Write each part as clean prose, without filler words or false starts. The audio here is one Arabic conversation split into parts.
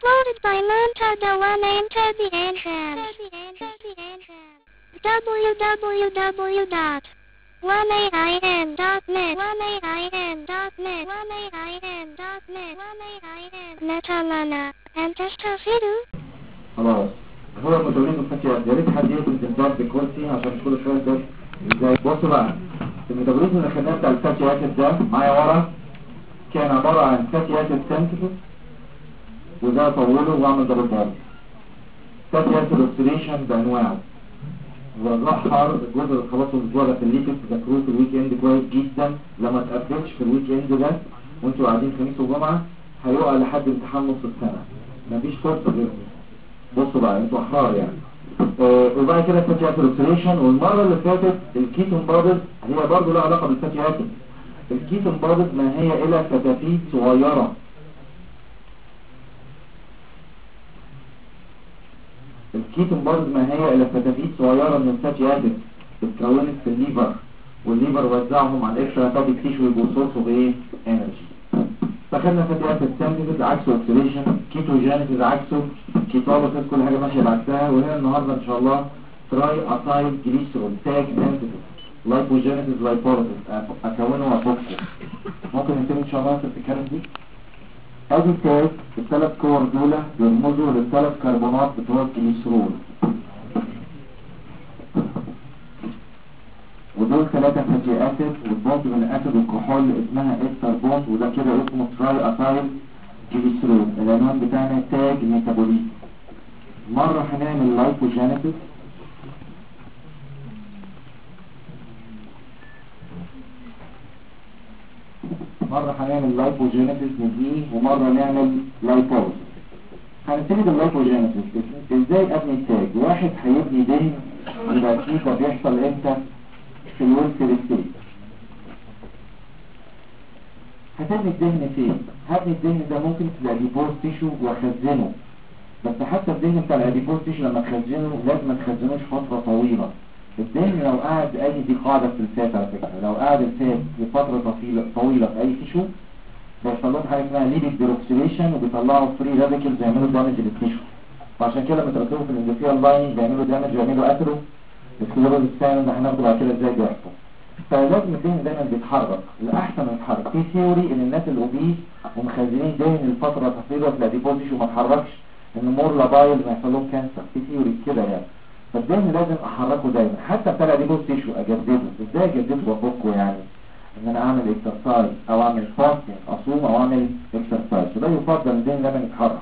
Uploaded by Montada One Enter the Entrance. www.1ain.net Metalana and Testafidu. خلاص هو المدونين الفتيات يا ريت حد يكتب تنبات بكرسي عشان مش كل شويه ده ازاي. بصوا بقى الميتابوليزم اللي خدناه بتاع الفاتي اسيد ده معايا ورا كان عباره عن فاتي اسيد سنتيتيف وده طوله واعمل دبل بار فاتي اسيد اوكسيديشن بانواعه وظهر الجزء اللي خلاصه الاسبوع ده في الليبس ذاكروه في الويك اند كويس جدا. لما تقفلش في الويك اند ده وانتوا قاعدين خميس وجمعه هيقع لحد امتحان نص السنه مفيش فرصه غيره. بصوا بقى انتوا احرار يعني. وبعد كده الفاتي اسيد اوكسيديشن. والمره اللي فاتت الكيتون بادز هي برضه لها علاقه بالفاتي اسيد. الكيتون بادز ما هي الا فتافيت صغيره الكيتون بادز ما هي الا فتافيت صغيره من الفاتي اسيد اتكونت في الليفر والليفر وزعهم على الاكسترا هيباتيك تيشو يبقوا سورس اوف ايه انرجي. فخدنا فاتي اسيد سنتيز عكسه اوكسيديشن كيتوجينيسيس عكسه كيتوليسيس كل حاجه ماشيه بعكسها. وهنا النهارده ان شاء الله تراي اسايل جليسرول تاج سنتيز لايبوجينيسيس لايبوليسيس اكونه وافكه. ممكن نبتدي ان شاء الله في الكلام دي. ادي تاج الثلاث كور دول بيرمزوا للثلاث كربونات بتوع الجليسرول ودول ثلاثة فاتي اسيد والبوند من الاسيد والكحول اسمها استر بوند وده كده اسمه تراي اسايل جليسرول. العنوان بتاعنا تاج ميتابوليزم. مرة هنعمل لايبوجينيسيس نديه ومرة نعمل لايبوليسيس. هنبتدي باللايبوجينيسيس. ازاي ابني التاج؟ واحد هيبني دهن يبقى اكيد ده بيحصل امتى؟ في الويلفير ستيت. هتبني الدهن فين؟ هبني الدهن ده ممكن في الاديبوز تيشو واخزنه. بس حتى الدهن بتاع الاديبوز تيشو لما تخزنه لازم ما تخزنوش فترة طويلة. الدهن لو قعد دي قاعدة في الفات على فكرة، لو قعد الفات لفترة طويلة في اي تيشو بيحصل لهم حاجة اسمها ليبيد ديروكسيليشن وبيطلعوا فري راديكلز يعملوا دامج للتيشو. وعشان كده لما تركبوا في الاندوثيال لاين بيعملوا دامج ويعملوا اثرو السكليروز الثاني ده هناخده بعد كده ازاي بيحصل. فلازم الدهن دايما بيتحرك. الاحسن يتحرك. في ثيوري ان الناس الاوبيس ومخزنين دهن لفتره طويله في الاديبوز تيشو ما اتحركش ان مور لابايل ما يحصل لهم كانسر. في ثيوري كده يعني. فالدهن لازم احركه دايما حتى بتاع الاديبوز تيشو اجدده. ازاي اجدده وافكه يعني؟ ان انا اعمل اكسرسايز او اعمل فاستنج اصوم او اعمل اكسرسايز. فده يفضل الدهن دايما يتحرك.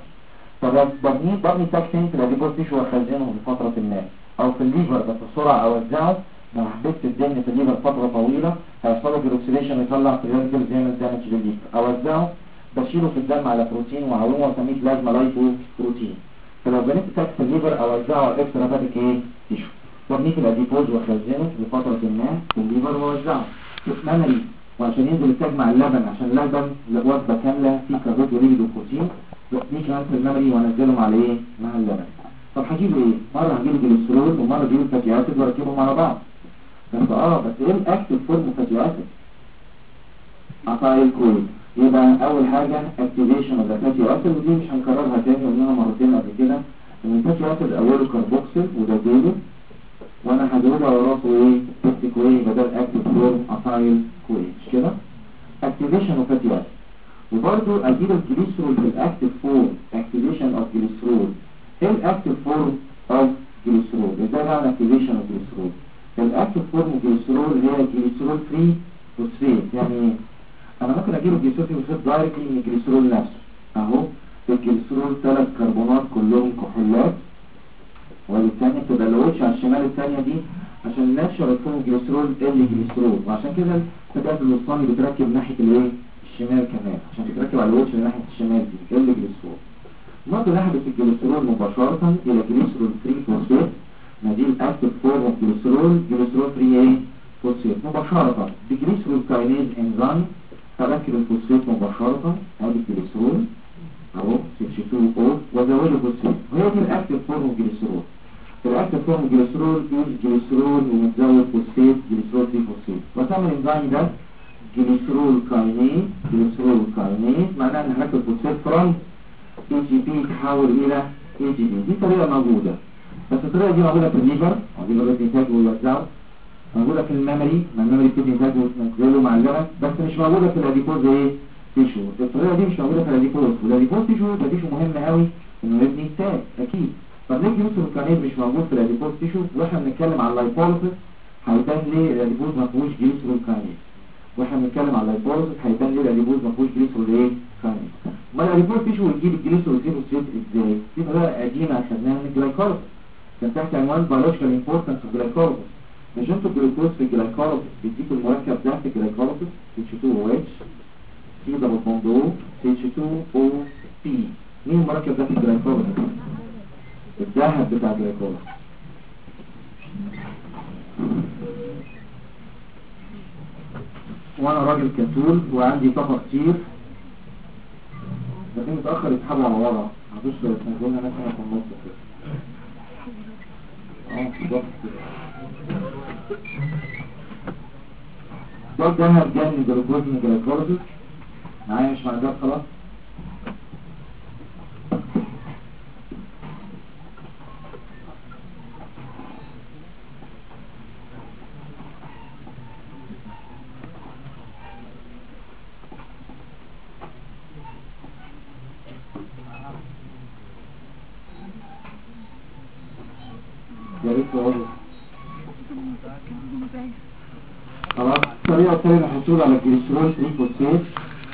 فببني تاكسين في الاديبوز تيشو واخزنه لفتره ما او في الليفر بس بسرعه اوزعه. لو حبيت الدهن في الليفر فتره طويله هيحصل له جلوكسيليشن يطلع فري راديكلز يعمل دامج للليفر. اوزعه بشيله في الدم على بروتين وعلومه واسميه بلازما لايبو بروتين. فلو بنيت تاك في الليفر اوزعه على الاكسترا هيباتيك تيشو وابنيه في الاديبوز واخزنه لفتره ما في الليفر واوزعه ميموري. وعشان ينزل التاج مع اللبن عشان اللبن وجبه كامله فيه كربوهيدرات وليبيد وبروتين وابنيه كمان في الميموري وانزلهم على مع اللبن. طب هجيب مرة هجيب الجليسرول ومرة هجيب الفاتي اسيد واركبهم على بعض. بس ايه الاكتف فورم فاتي اسيد؟ اسايل كويل. يبقى اول حاجة اكتيفيشن اوف ذا فاتي اسيد ودي مش هنكررها تاني قلناها مرتين قبل كده ان الفاتي اسيد اوله كربوكسيل وده ديله وانا هزودها وراسه كويل بدل اكتف فورم اسايل كويل مش كده؟ اكتيفيشن اوف فاتي اسيد. وبرضه اجيب الجليسرول في الاكتف فورم اكتيفيشن اوف جليسرول. ايه الاكتف فورم اوف جليسرول؟ ازاي بعمل اكتيفيشن اوف جليسرول؟ الاكتف فورم اوف جليسرول هي جليسرول فري فوسفيت. يعني ايه؟ انا ممكن اجيب الجليسرول فري فوسفيت دايركتلي من الجليسرول نفسه. اهو الجليسرول 3 كربونات كلهم كحولات والثانيه تبقى الوش على الشمال الثانيه دي عشان الناتشر يكون جليسرول جليسرول. وعشان كده الفتيات الوسطاني بتركب ناحيه الشمال كمان عشان تتركب على الوش اللي ناحيه الشمال دي جليسرول. نقدر نحدث الجليسرول مباشرة إلى جليسرول فري فوسفيت. نادي الأكتف فورم اوف جليسرول فري فوسفيت مباشرة بجليسرول كاينيز انزيم. تركب الفوسفيت مباشرة ادي الجليسرول اهو CH2O وزوده فوسفيت وهي دي الأكتف فورم اوف جليسرول. الأكتف فورم اوف جليسرول جليسرول ومتزود فوسفيت جليسرول فري فوسفيت. وتعمل الانزيم ده جليسرول كاينيز معناه ان هناك الفوسفيت فرونت AGP يتحول الى AGP. دي طريقة موجودة، بس الطريقة دي موجودة في الليفر، الليفر بينتج ويوزعه، موجودة في الميموري، ما الميموري بتدي انتاج وتنزله مع اللبن، بس مش موجودة في الاديبوز ايه تيشو. الطريقة دي مش موجودة في الاديبوز، والاديبوز تيشو ده تيشو مهم قوي انه يبني انتاج اكيد. طب ليه جلوسيروكانيز مش موجود في الاديبوز تيشو؟ واحنا بنتكلم على اللايبوليسيس هيبان ليه الاديبوز ما فيهوش جلوسيروكانيز، واحنا بنتكلم على اللايبوليسيس هيبان ليه الاديبوز ما فيهوش جلوسيروكانيز. ما الاديبوز تيشو يجيب الجلوسيروكانيز ازاي؟ دي طريقة قديمة اخدناها من الجلايكوليسيس، كان تحت عنوان biological importance of glycolysis. مش انتوا الجلوكوز في الجلايكوليسيس بيديكوا المركب ده في الجلايكوليسيس H2OH C دبل بوند O H2OP. مين المركب ده في الجلايكوليسيس؟ الذهب بتاع الجلايكوليسيس. وانا راجل كسول وعندي طاقة كتير، لكن متأخر يسحبوا على ورا، معدوش يسنجولنا ناس هنا في النص كده. بالظبط كده. ده الذهب جاي من الجلوكوز من الجلايكوليسيس. معايا مش معدات خلاص؟ يا ريت تقعدوا. خلاص الطريقة الثانية للحصول على الجليسرول 3 فوسفات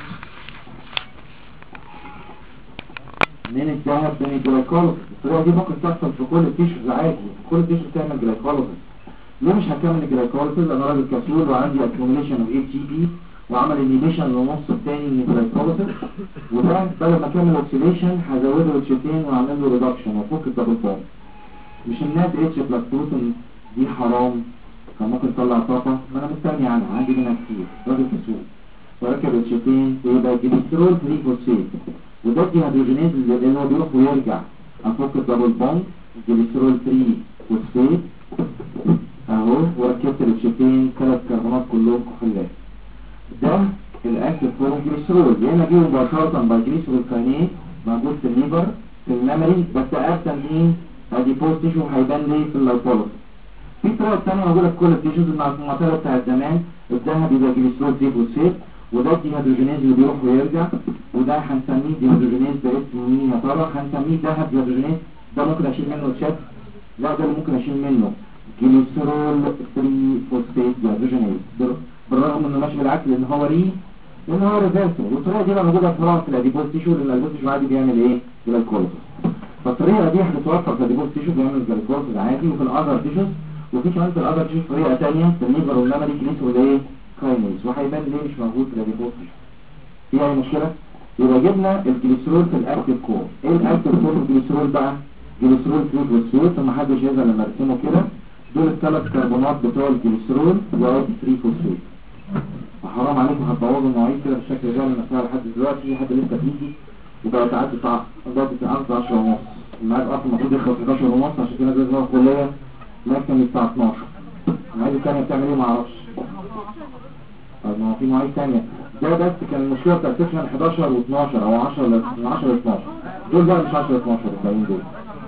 من الذهب من الجلايكوليسيس. الطريقة دي ممكن تحصل في كل التيشوز عادي، في كل التيشوز تعمل جلايكوليسيس. ليه مش هكمل الجلايكوليسيس؟ انا راجل كسول وعندي accumulation of ATP وعمل inhibition للنص الثاني من الجلايكوليسيس، وده بدل ما اكمل اوكسيديشن هزوده اتشتين واعمل له ريدكشن وافك الدبل بوند. مش النات اتش بلس بروتين دي حرام، كان ممكن تطلع طاقة، ما انا مستني عنها، عندي منها كتير، راجل كسول وركب اتشتين ويبقى جليسرول 3 فوسفات، وده الديهيدروجينيز اللي هو بيروح ويرجع، افك الدبل بوند جليسرول 3 فوسفات اهو، وركبت الاتشتين 3 كربونات كلهم كحولات. ده الاكتف فورم جليسرول، يا اما اجيبه مباشرة بالجليسرول كاينيز موجود في الليفر في الميموري، بس ابسن مين؟ اديبوز تيشو هيبان ليه في اللايبوليسيس. في طريقة تانية موجودة في كل التيشوز المعتادة بتاعت زمان، الذهب يبقى جليسرول 3 فوسفات، وده الديهيدروجينيز اللي بيروح ويرجع، وده هنسميه ديهيدروجينيز باسم مين يا ترى؟ هنسميه ذهب ديهيدروجينيز. ده ممكن اشيل منه الشد؟ لا ده اللي ممكن اشيل منه جليسرول 3 فوسفات ديهيدروجينيز، بالرغم انه ماشي بالعكس لان هو ريفيرسبل. والطريقة دي بقى موجودة في الاديبوز تيشو، لان الاديبوز تيشو عادي بيعمل ايه؟ جلايكوليسيس. فالطريقة دي هتتوفر في الاديبوز تيشو بيعمل جلايكوليسيس عادي، وفي الاذر تيشوز، وفي كمان في الاذر تيشوز طريقة تانية في الليفر والميموري جليسرول ايه؟ كاينيز، وهيبان ليه مش موجود في الاديبوز تيشو. في اي مشكلة؟ يبقى جبنا الجليسرول في الاكتيف كور. ايه الاكتيف كور الجليسرول بقى؟ جليسرول 3 فوسفات، ومحدش يزعل لما ارسمه كده، دول الثلاث كربونات بتوع الجليسرول وادي 3 فوسفات. حرام عليكم هتبوظوا المواعيد كده بالشكل ده المسألة لحد دلوقتي، في حد لسه بيجي وبقى تعدي ساعة 10 ونص، الميعاد اصلا المفروض يخلص 11 ونص، عشان كده لازم نروح الكلية نكمل الساعة 12. المواعيد الثانية بتعمل ايه معرفش. طب ما هو في مواعيد ثانية، ده بس كان المشكلة بتاع سيكشن 11 و12 او 10 ل 12، دول بقى مش 10 ل 12 الباقيين دول.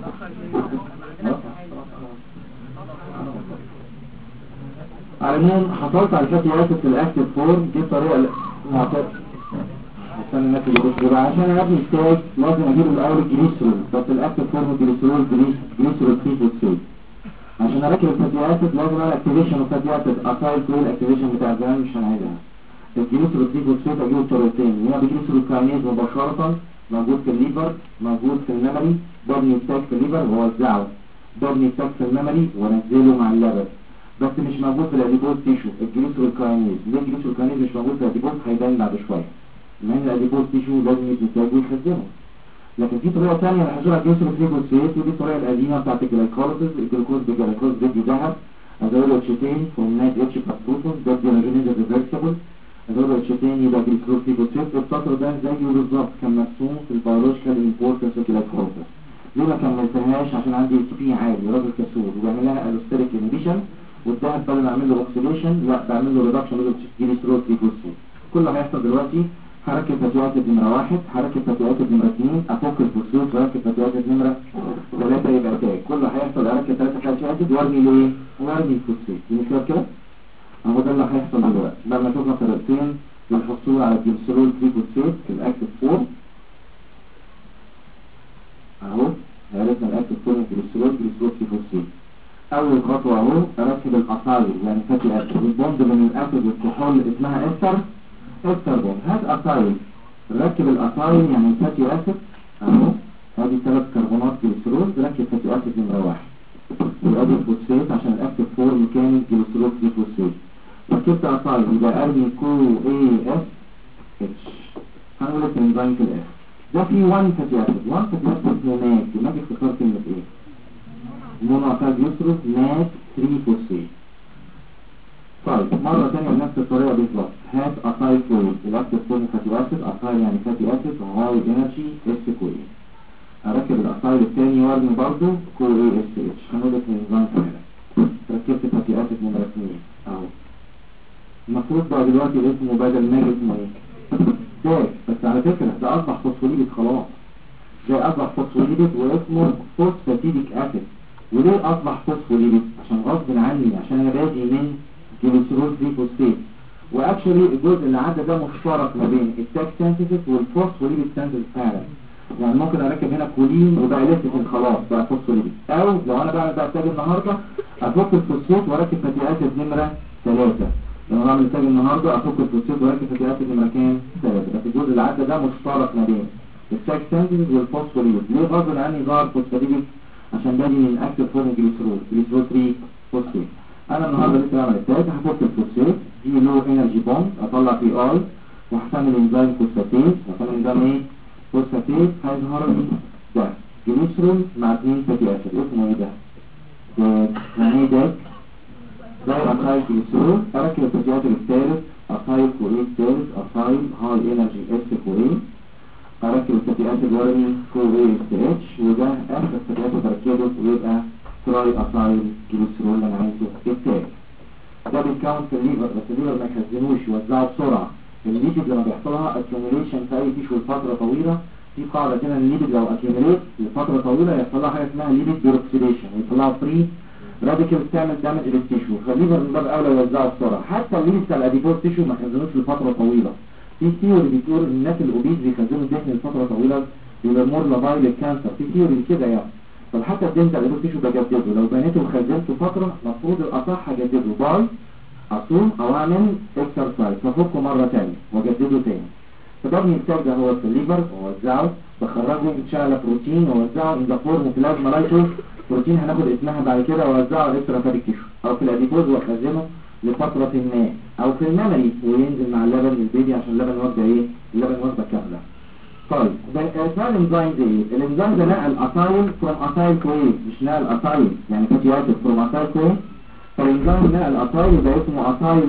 على العموم حصلت على فاتي اسيد في الاكتيف فورم، دي الطريقه المعتاده. استنى الناس اللي بتقول عشان ابني ستاج لازم اجيب الاول الجليسرول، بس الاكتيف فورم جليسرول 3 فوسفات. عشان اركب الفاتي اسيد لازم اعمل اكتيفيشن الفاتي اسيد، اسايل كل الاكتيفيشن بتاع زمان مش هنعيدها. الجليسرول 3 فوسفات اجيبه بطريقتين، يا بجليسرول كاينيز مباشره موجود في الليفر موجود في الميموري، ببني ستاج في الليفر ووزعه، ببني ستاج في الميموري وانزله مع اللبن، بس مش موجود في الاديبوز تيشو الجليسرول كاينيز. ليه الجليسرول كاينيز مش موجود في الاديبوز؟ هيبان بعد شويه. لان الاديبوز تيشو لازم يتنتج ويخزنه. لكن في طريقه ثانيه للحصول على الجليسرول 3 فوسفات، ودي الطريقه القديمه بتاعت الجلايكوليسيس. الجلوكوز بالجلايكوز بيدي ذهب، ازود اتشتين فورمات اتش بلس بروتون، ده الديهيدروجينيز ريفرسبل، ازود اتشتين يبقى جليسرول 3 فوسفات. السطر ده زيه بالظبط كان مرسوم في البيولوجيكال امبورتنس اوف الجلايكوليسيس. ليه ما كملتهاش؟ عشان عندي ATP عالي، راجل كسول وبعمل لها الوستيريك انهبيشن، والذهب بدل ما اعمل له اوكسيديشن لا بعمل له ريدكشن جليسرول 3 فوسفات. كل اللي هيحصل دلوقتي هركب فاتي اسيد نمرة 1، هركب فاتي اسيد نمرة 2، افك الفوسفات واركب فاتي اسيد نمرة 3 يبقى تاج. كله هيحصل اركب 3 فاتي اسيد وارمي الايه؟ وارمي الفوسفات. دي مش كده؟ اهو ده اللي هيحصل دلوقتي. لما شفنا طريقتين للحصول على الجليسرول 3 فوسفات في الاكتف فورم اهو، عرفنا الاكتف فورم الجليسرول 3 فوسفات. اول خطوه اهو اركب الاسايل يعني فاتي اسيد، البوند من الاسيد والكحول اسمها استر بوند. هات اسايل، ركب الاسايل يعني فاتي اسيد اهو، ادي 3 كربونات جليسرول، ركب فاتي اسيد نمره 1 وادي الفوسفات عشان الاكتف فورم كان جليسرول 3 فوسفات. ركبت اسايل يبقى ارمي كو اي اس اتش، هنقول الانزيم في الاخر. ده في 1 فاتي اسيد، 1 فاتي اسيد اسمه ماج اختصار كلمه ايه؟ مونوكسيد يوترس ماج 3 فوسفات. طيب مرة ثانية بنفس الطريقة بالظبط. هات اسايل كوين، الاكتف فورم فاتي اسيد، اسايل يعني فاتي اسيد هاي انرجي اس كوين. اركب الاسايل الثاني وارمي برضه كو اي اس اتش، هنقول الانزيم كده. ركبت فاتي اسيد نمرة 2 اهو. المفروض بقى دلوقتي اسمه بدل ماج اسمه ايه؟ داك. بس على فكرة ده اصبح فوسفوليبيد خلاص، ده اصبح فوسفوليبيد واسمه فوسفاتيديك اسيد. وليه اصبح فوسفوليبيد؟ عشان غصب عني، عشان انا بادئ من جليسرول 3 فوسفات. واكشولي الجزء اللي عدى ده مشترك ما بين التاك سينثيسيس والفوسفوليبيد سينثيسيس فعلا. يعني ممكن اركب هنا كولين وبقى ليثيك خلاص بقى فوسفوليبيد، او لو انا بعمل بقى تاج النهارده افك الفوسفات واركب فاتي اسيد نمره 3. لما بعمل تاج النهارده افك الفوسفات واركب فاتي اسيد نمره كام؟ 3. بس الجزء اللي عدى ده مشترك ما بين التاك سينثيسيس والفوسفوليبيد. ليه غصب عني ظهر فوسفوليبيد؟ عشان ده من اكتف فورم جليسرول 3 فوسفات. انا النهارده لسه بعمل التاج، هحط الفوسفات دي لو انرجي بوند، اطلع بي اي وهستعمل انزيم فوسفاتيز، هستعمل انزيم ايه؟ فوسفاتيز. هيظهر لي ده جليسرول مع 2 فاتي اسيد، اسمه ايه ده؟ يعني ايه ده؟ ده اسايل جليسرول. اركب الفاتي اسيد الثالث اسايل كوين الثالث اسايل هاي انرجي اس كوين، اركب الفاتي اسيد وارمي كو اي اس اتش، وده اخر فاتي اسيد اركبه ويبقى تراي اسايل جليسرول اللي انا عايزه التاج. ده بيتكون في الليفر، بس الليفر ما يخزنوش، يوزعه بسرعه. الليبيد لما بيحصلها اكيوميليشن في اي تيشو لفتره طويله، في قاعده كده ان الليبيد لو اكيوميليت لفتره طويله يحصل لها حاجه اسمها ليبيد بيروكسيديشن، يطلعوا فري راديكال تعمل دامج للتيشو، فالليفر من باب اولى يوزعه بسرعه. حتى الليبيد بتاع الاديبوز تيشو ما خزنوش لفتره طويله. في ثيوري بتقول ان الناس الاوبيز بيخزنوا الدهن لفتره طويله بيبقى مور لابايل للكانسر، في ثيوري كده يعني. طب حتى الدهن بتاع الاديبوز تيشو بجدده، لو بنيته وخزنته فتره المفروض الاصح اجدده باي اصوم او اعمل اكسرسايز، ففكه مره ثانيه واجدده ثاني. فببني التاج ده هو في الليفر واوزعه، بخرجه بتشعل بروتين واوزعه ان ذا فورم بلازما لايتوز، بروتين هناخد اسمها بعد كده واوزعه اكسترا فاتيك تيشو او في الاديبوز واخزنه لفتره ما، او في الميموري وينزل مع اللبن للبيبي عشان اللبن وجبه ايه؟ اللبن وجبه كامله. طيب ده اسمها الانزيم ده ايه؟ الانزيم ده نقل اسايل فروم اسايل كوين، مش نقل اسايل يعني فاتي اسيد فروم اسايل كوين. فالانزيم نقل اسايل يبقى اسمه اسايل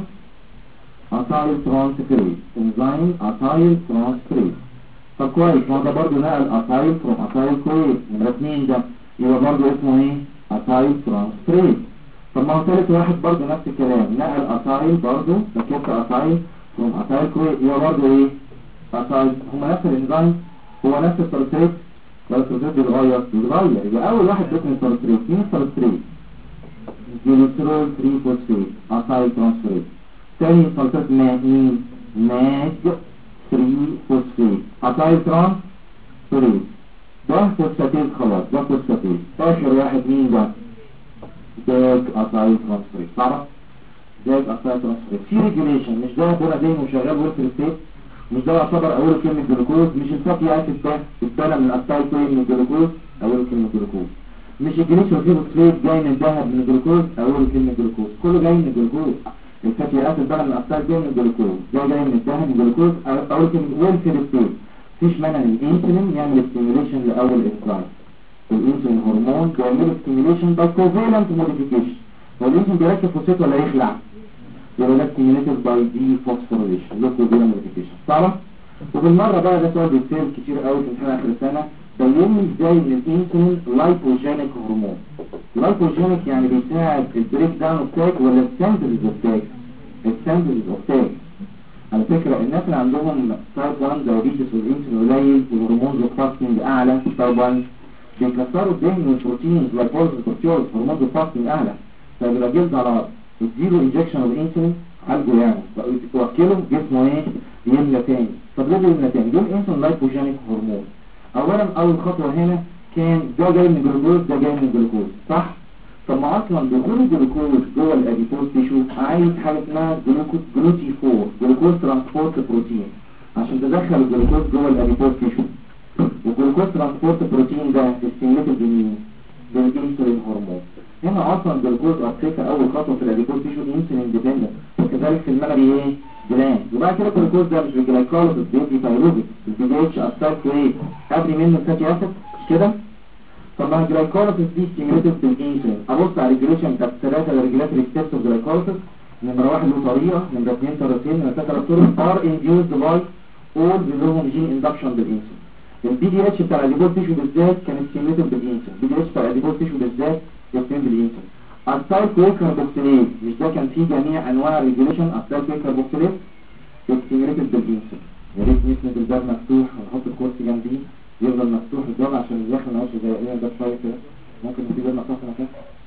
ترانسفيريز، انزيم اسايل ترانسفيريز. طب كويس، ما ده برضه نقل اسايل فروم اسايل كوين نمرة 2، ده يبقى برضه اسمه ايه؟ اسايل ترانسفيريز. طب ما هو ثالث واحد برضه نفس الكلام، نقل اسايل برضه، ركبت اسايل فروم اسايل كوين يبقى برضه ايه؟ اسايل. هما نفس الانزيم، هو نفس السلسلات ولا السلسلات بيتغير؟ يبقى اول واحد اسمه السلسلات. مين السلسلات؟ جليسرول 3 فوسفات اسايل ترانسفيريز. تاني سلسلة ماج 3 فوسفات اسايل ترانسفيريز. ده فوسفاتيز خلاص، ده فوسفاتيز. اخر واحد مين ده؟ داج اسايل ترانسفيريز. تعرف؟ داج اسايل ترانسفيريز في ريجوليشن، مش ده هنا زي ما شغال ويلفر ستيت، مش ده يعتبر اول كلمة جلوكوز، مش الفاتي اسيد ده اتبنى من الاسايل كوين من الجلوكوز، اول كلمة جلوكوز. مش الجليسرول فوسفات جاي من الذهب من الجلوكوز، اول كلمه جلوكوز، كله جاي من الجلوكوز. الفاتي اسيد بقى من الاسيد جاي من الجلوكوز، ده جاي من الذهب من الجلوكوز، اول كلمه ويلفر ستيت. مفيش مانع ان الانسولين يعمل ستيميوليشن لاول انزيم. الانسولين هرمون بيعمل ستيميوليشن باي كوفالنت موديفيكيشن، والانسولين بيركب فوسفات ولا يخلع؟ يبقى ده ستيميوليتد باي دي فوسفوريليشن لو كوفالنت موديفيكيشن. تعرف؟ وبالمره بقى ده سؤال بيتسال كتير قوي في امتحان اخر السنه، بيني ازاي ان الانسولين لايبوجينيك هرمون. لايبوجينيك يعني بيساعد البريك داون اوف تاج ولا السنتيز اوف تاج؟ السنتيز اوف تاج. على فكرة الناس اللي عندهم تايب 1 دايابيتس والانسولين قليل والهرمون الفاستنج اعلى تايب 1 بيكسروا الدهن والبروتين لايبوليز والكورتيول هرمون الفاستنج اعلى، فبيبقى جلد على يديله انجكشن والانسولين عالجه يعني توكله جسمه ايه يملى تاني. طب ليه يملى تاني؟ دول انسولين لايبوجينيك هرمون. اولا اول خطوه هنا كان ده جاي من الجلوكوز ده جاي من الجلوكوز صح؟ طب ما اصلا دخول الجلوكوز جوه الاديبوز تيشو عايز حاجه اسمها جلوتي 4 جلوكوز ترانسبورت بروتين عشان تدخل الجلوكوز جوه الاديبوز تيشو. والجلوكوز ترانسبورت بروتين ده استيميليتد بمين؟ بالانسولين هرمون. هنا اصلا الجلوكوز ابتيكا اول خطوه في الاديبوز تيشو انسولين ديبندنت، وكذلك في الملري ايه؟ جلاند. وبعد كده الجلوكوز ده مش بالجلايكوليسيس بيدي بايروبيك البي دي اتش اثر في ايه؟ قبل منه فاتي اسيد مش كده؟ طب ما الجلايكوليسيس دي ستيميليتد بالانسولين. ابص على الريجوليشن بتاعت الثلاثه الريجولاتوري ستيبس اوف جلايكوليسيس. نمره 1 له طريقه، نمره 2 طريقتين، نمره 3 طرق ار انديوزد باي اول بيلوهم جين اندكشن بالانسولين. البي دي اتش بتاع الاديبوز تيشو بالذات كان ستيميليتد بالانسولين، البي دي اتش بتاع الاديبوز تيشو بالذات ستيميليتد بالانسولين. السايل كويكربوكسيليز مش ده كان فيه جميع انواع الريجوليشن السايل كويكربوكسيليز ستيميليتد بالانسولين. يا ريت نسند الباب مفتوح ونحط الكرسي جنبيه يفضل مفتوح الباب عشان الداخل ما يقعدش زي ايه ده شويه كده. ممكن نسيب الباب مفتوح في مكان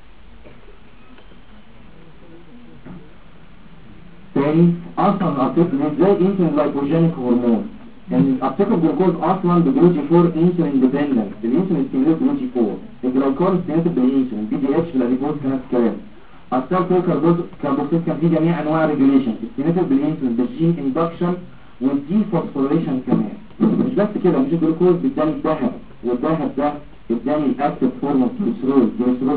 تاني. اصلا الارتيكل ازاي انسولين لايبوجينيك هرمون يعني الارتيكل جلوكوز اصلا بجلوتي 4 انسولين ديبندنت، الانسولين ستيميليت جلوتي 4، الجلايكول ستيميليت بالانسولين، بي دي اتش في الاديبوز كانت كلام. السيل كاربوكسيل كان فيه جميع انواع ريجوليشن ستيميليت بالانسولين بالجين اندكشن والدي فوسفوريليشن كمان. مش بس كده، مش الجلوكوز بيداني الذهب، والذهب ده اداني الاكتيف فورم اوف جليسرول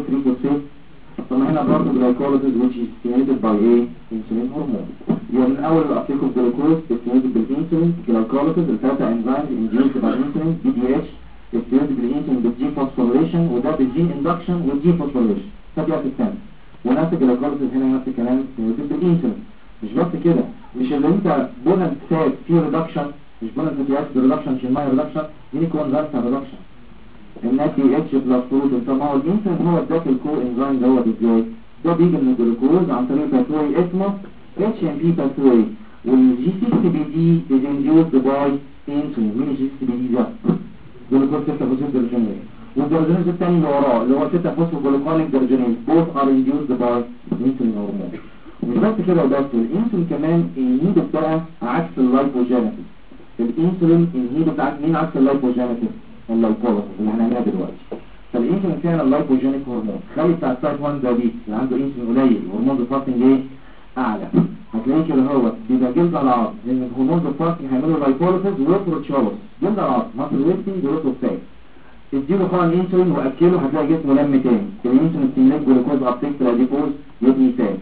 3 طب هنا برضه جلايكوليسيس which is stimulated by ايه؟ انسولين هرمون. يعني من اول الابتيك اوف جلوكوز stimulated بالانسولين، جلايكوليسيس الثلاثه انزيمز induced by insulin بي دي اتش stimulated بالانسولين بالجي فوسفوريليشن وده بالجين اندكشن والجي فوسفوريليشن فدي الثاني. ونفس الجلايكوليسيس هنا نفس الكلام stimulated بالانسولين. مش بس كده، مش اللي انت بونت فات فيه ريدكشن، مش بونت فات ريدكشن مش الماي ريدكشن، دي كون فيرسال ريدكشن النات دي اتش بلس بروتين. طب ما هو الانسولين هو اداك الكو انزيم دوت ازاي؟ ده بيجي من الجلوكوز عن طريق باثوي اسمه اتش ام بي باثوي، والجي 6 بي دي از انديوسد باي انسولين. مين الجي 6 بي دي ده؟ جلوكوز 6 فوسفات ديرجينيز، والدرجينيز الثاني اللي وراه اللي هو 6 فوسفوجلوكونيك ديرجينيز بوث ار انديوسد باي انسولين هرمون. مش بس كده وبس، الانسولين كمان النيد بتاعه عكس اللايبوجينيسيس. الانسولين النيد بتاعك مين عكس اللايبوجينيسيس؟ اللايبوليسيس اللي هنعملها دلوقتي. فالانسولين فعلا اللايبوجينيك هرمون. خلي بتاع التايب 1 دايابيتس اللي عنده انسولين قليل وهرمون الفاستنج ايه؟ اعلى. هتلاقيه كده هو بيبقى جلد على عظم لان الهرمون الفاستنج هيعملوا لايبوليسيس وبروتشولوس جلد على عظم ماسل ويستنج وروتوفاج. اديله طبعا انسولين واكله هتلاقي جسمه لم تاني. الانسولين ستيميليت جلوكوز ابتيك في الاديبوز يبني فات.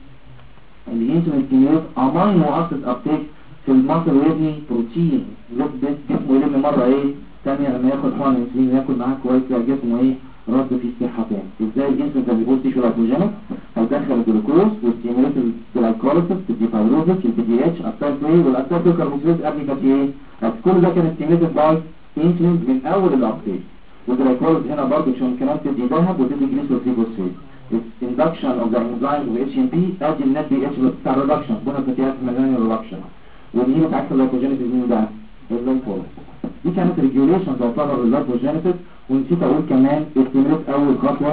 الانسولين ستيميليت امينو اسيد ابتيك في الماسل ويبني بروتين. جسمه يلم مره ايه؟ ثانية لما ياخد حقن انسولين ياكل معاه كويس يلاقي جسمه ايه؟ رد فيه الصحة تاني. ازاي الانسولين ده بيبوظ تيشو لايبوجينيك؟ هيدخل الجلوكوز وستيميليت الجلايكوليسيس الديفايروزيس البي دي اتش السايل كوي والاسايل كاربوكسيليز قبل ما ايه؟ كل ده كان ستيميليتد باي انسولين من اول الابتيك. والجلايكوليسيس هنا برضه عشان كمان تدي ذهب وتدي جليسروتريفوسفيت. induction of the enzyme of HMP ادي النت بي اتش بتاع الريدكشن بونا فتيات مليان ريدكشن. ودي بتاعت اللايبوجينيسيس مين ده؟ اللايبوليسيس. دي كانت ريجوليشن تعتبر اللايبوجينيسيس. ونسيت اقول كمان استيميليت اول خطوه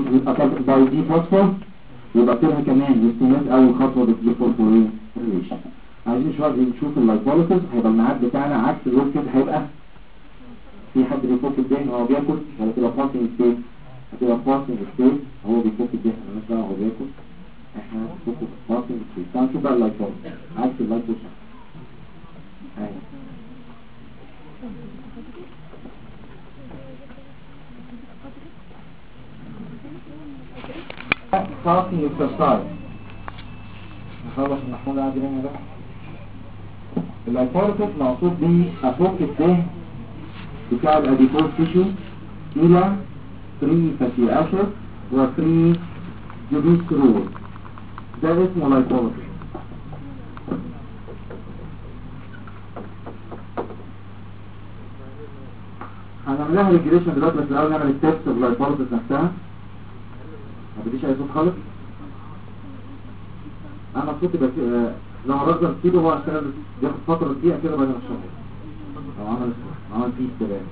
باي دي فوسفور يبقى كده كمان استيميليت اول خطوه بالدي فوسفورين ريليشن. عايزين شويه نشوف اللايبوليسيس. هيبقى الميعاد بتاعنا عكس الوقت كده، هيبقى في حد بيفك الدهن وهو بياكل ولا تبقى فاستنج ستيت؟ هتبقى فاستنج ستيت هو بيفك الدهن مالناش دعوه هو بياكل، احنا بنفك فاستنج ستيت. تعالوا نشوف بقى اللايبوليسيس عكس اللايبوجينيسيس. ايوه صافي اكسرسايز. نخلص المحمول قاعد هنا ده. اللايبوليسيس مقصود بيه افك الدهن بتاع الاديبوز تيشو الى 3 فاتي اسيد و 3 جليسرول. ده اسمه لايبوليسيس. هنعمل لها ريجريشن دلوقتي بس الاول نعمل التست اوف لايبوليسيس نفسها. ما بديش اي صوت خالص. انا صوتي بس لو الراجل كده هو هيشتغل ياخد فتره دقيقه كده بعد ما يشتغل او عمل فيه استلام.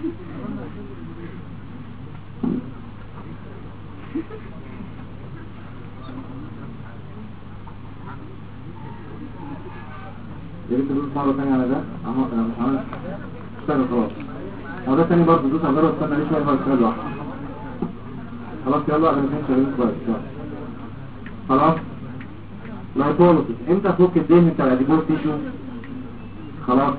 يا ريت تدوس مره ثانيه على ده. انا مش عامل اشتغل خلاص. هو ده تاني برضه دوس على ده واستنى عليه شويه هيشتغل لوحده. خلاص يلا انا مش شغالين كويس. خلاص لايبوليسيس امتى فك الدهن بتاع الاديبوز تيشو؟ خلاص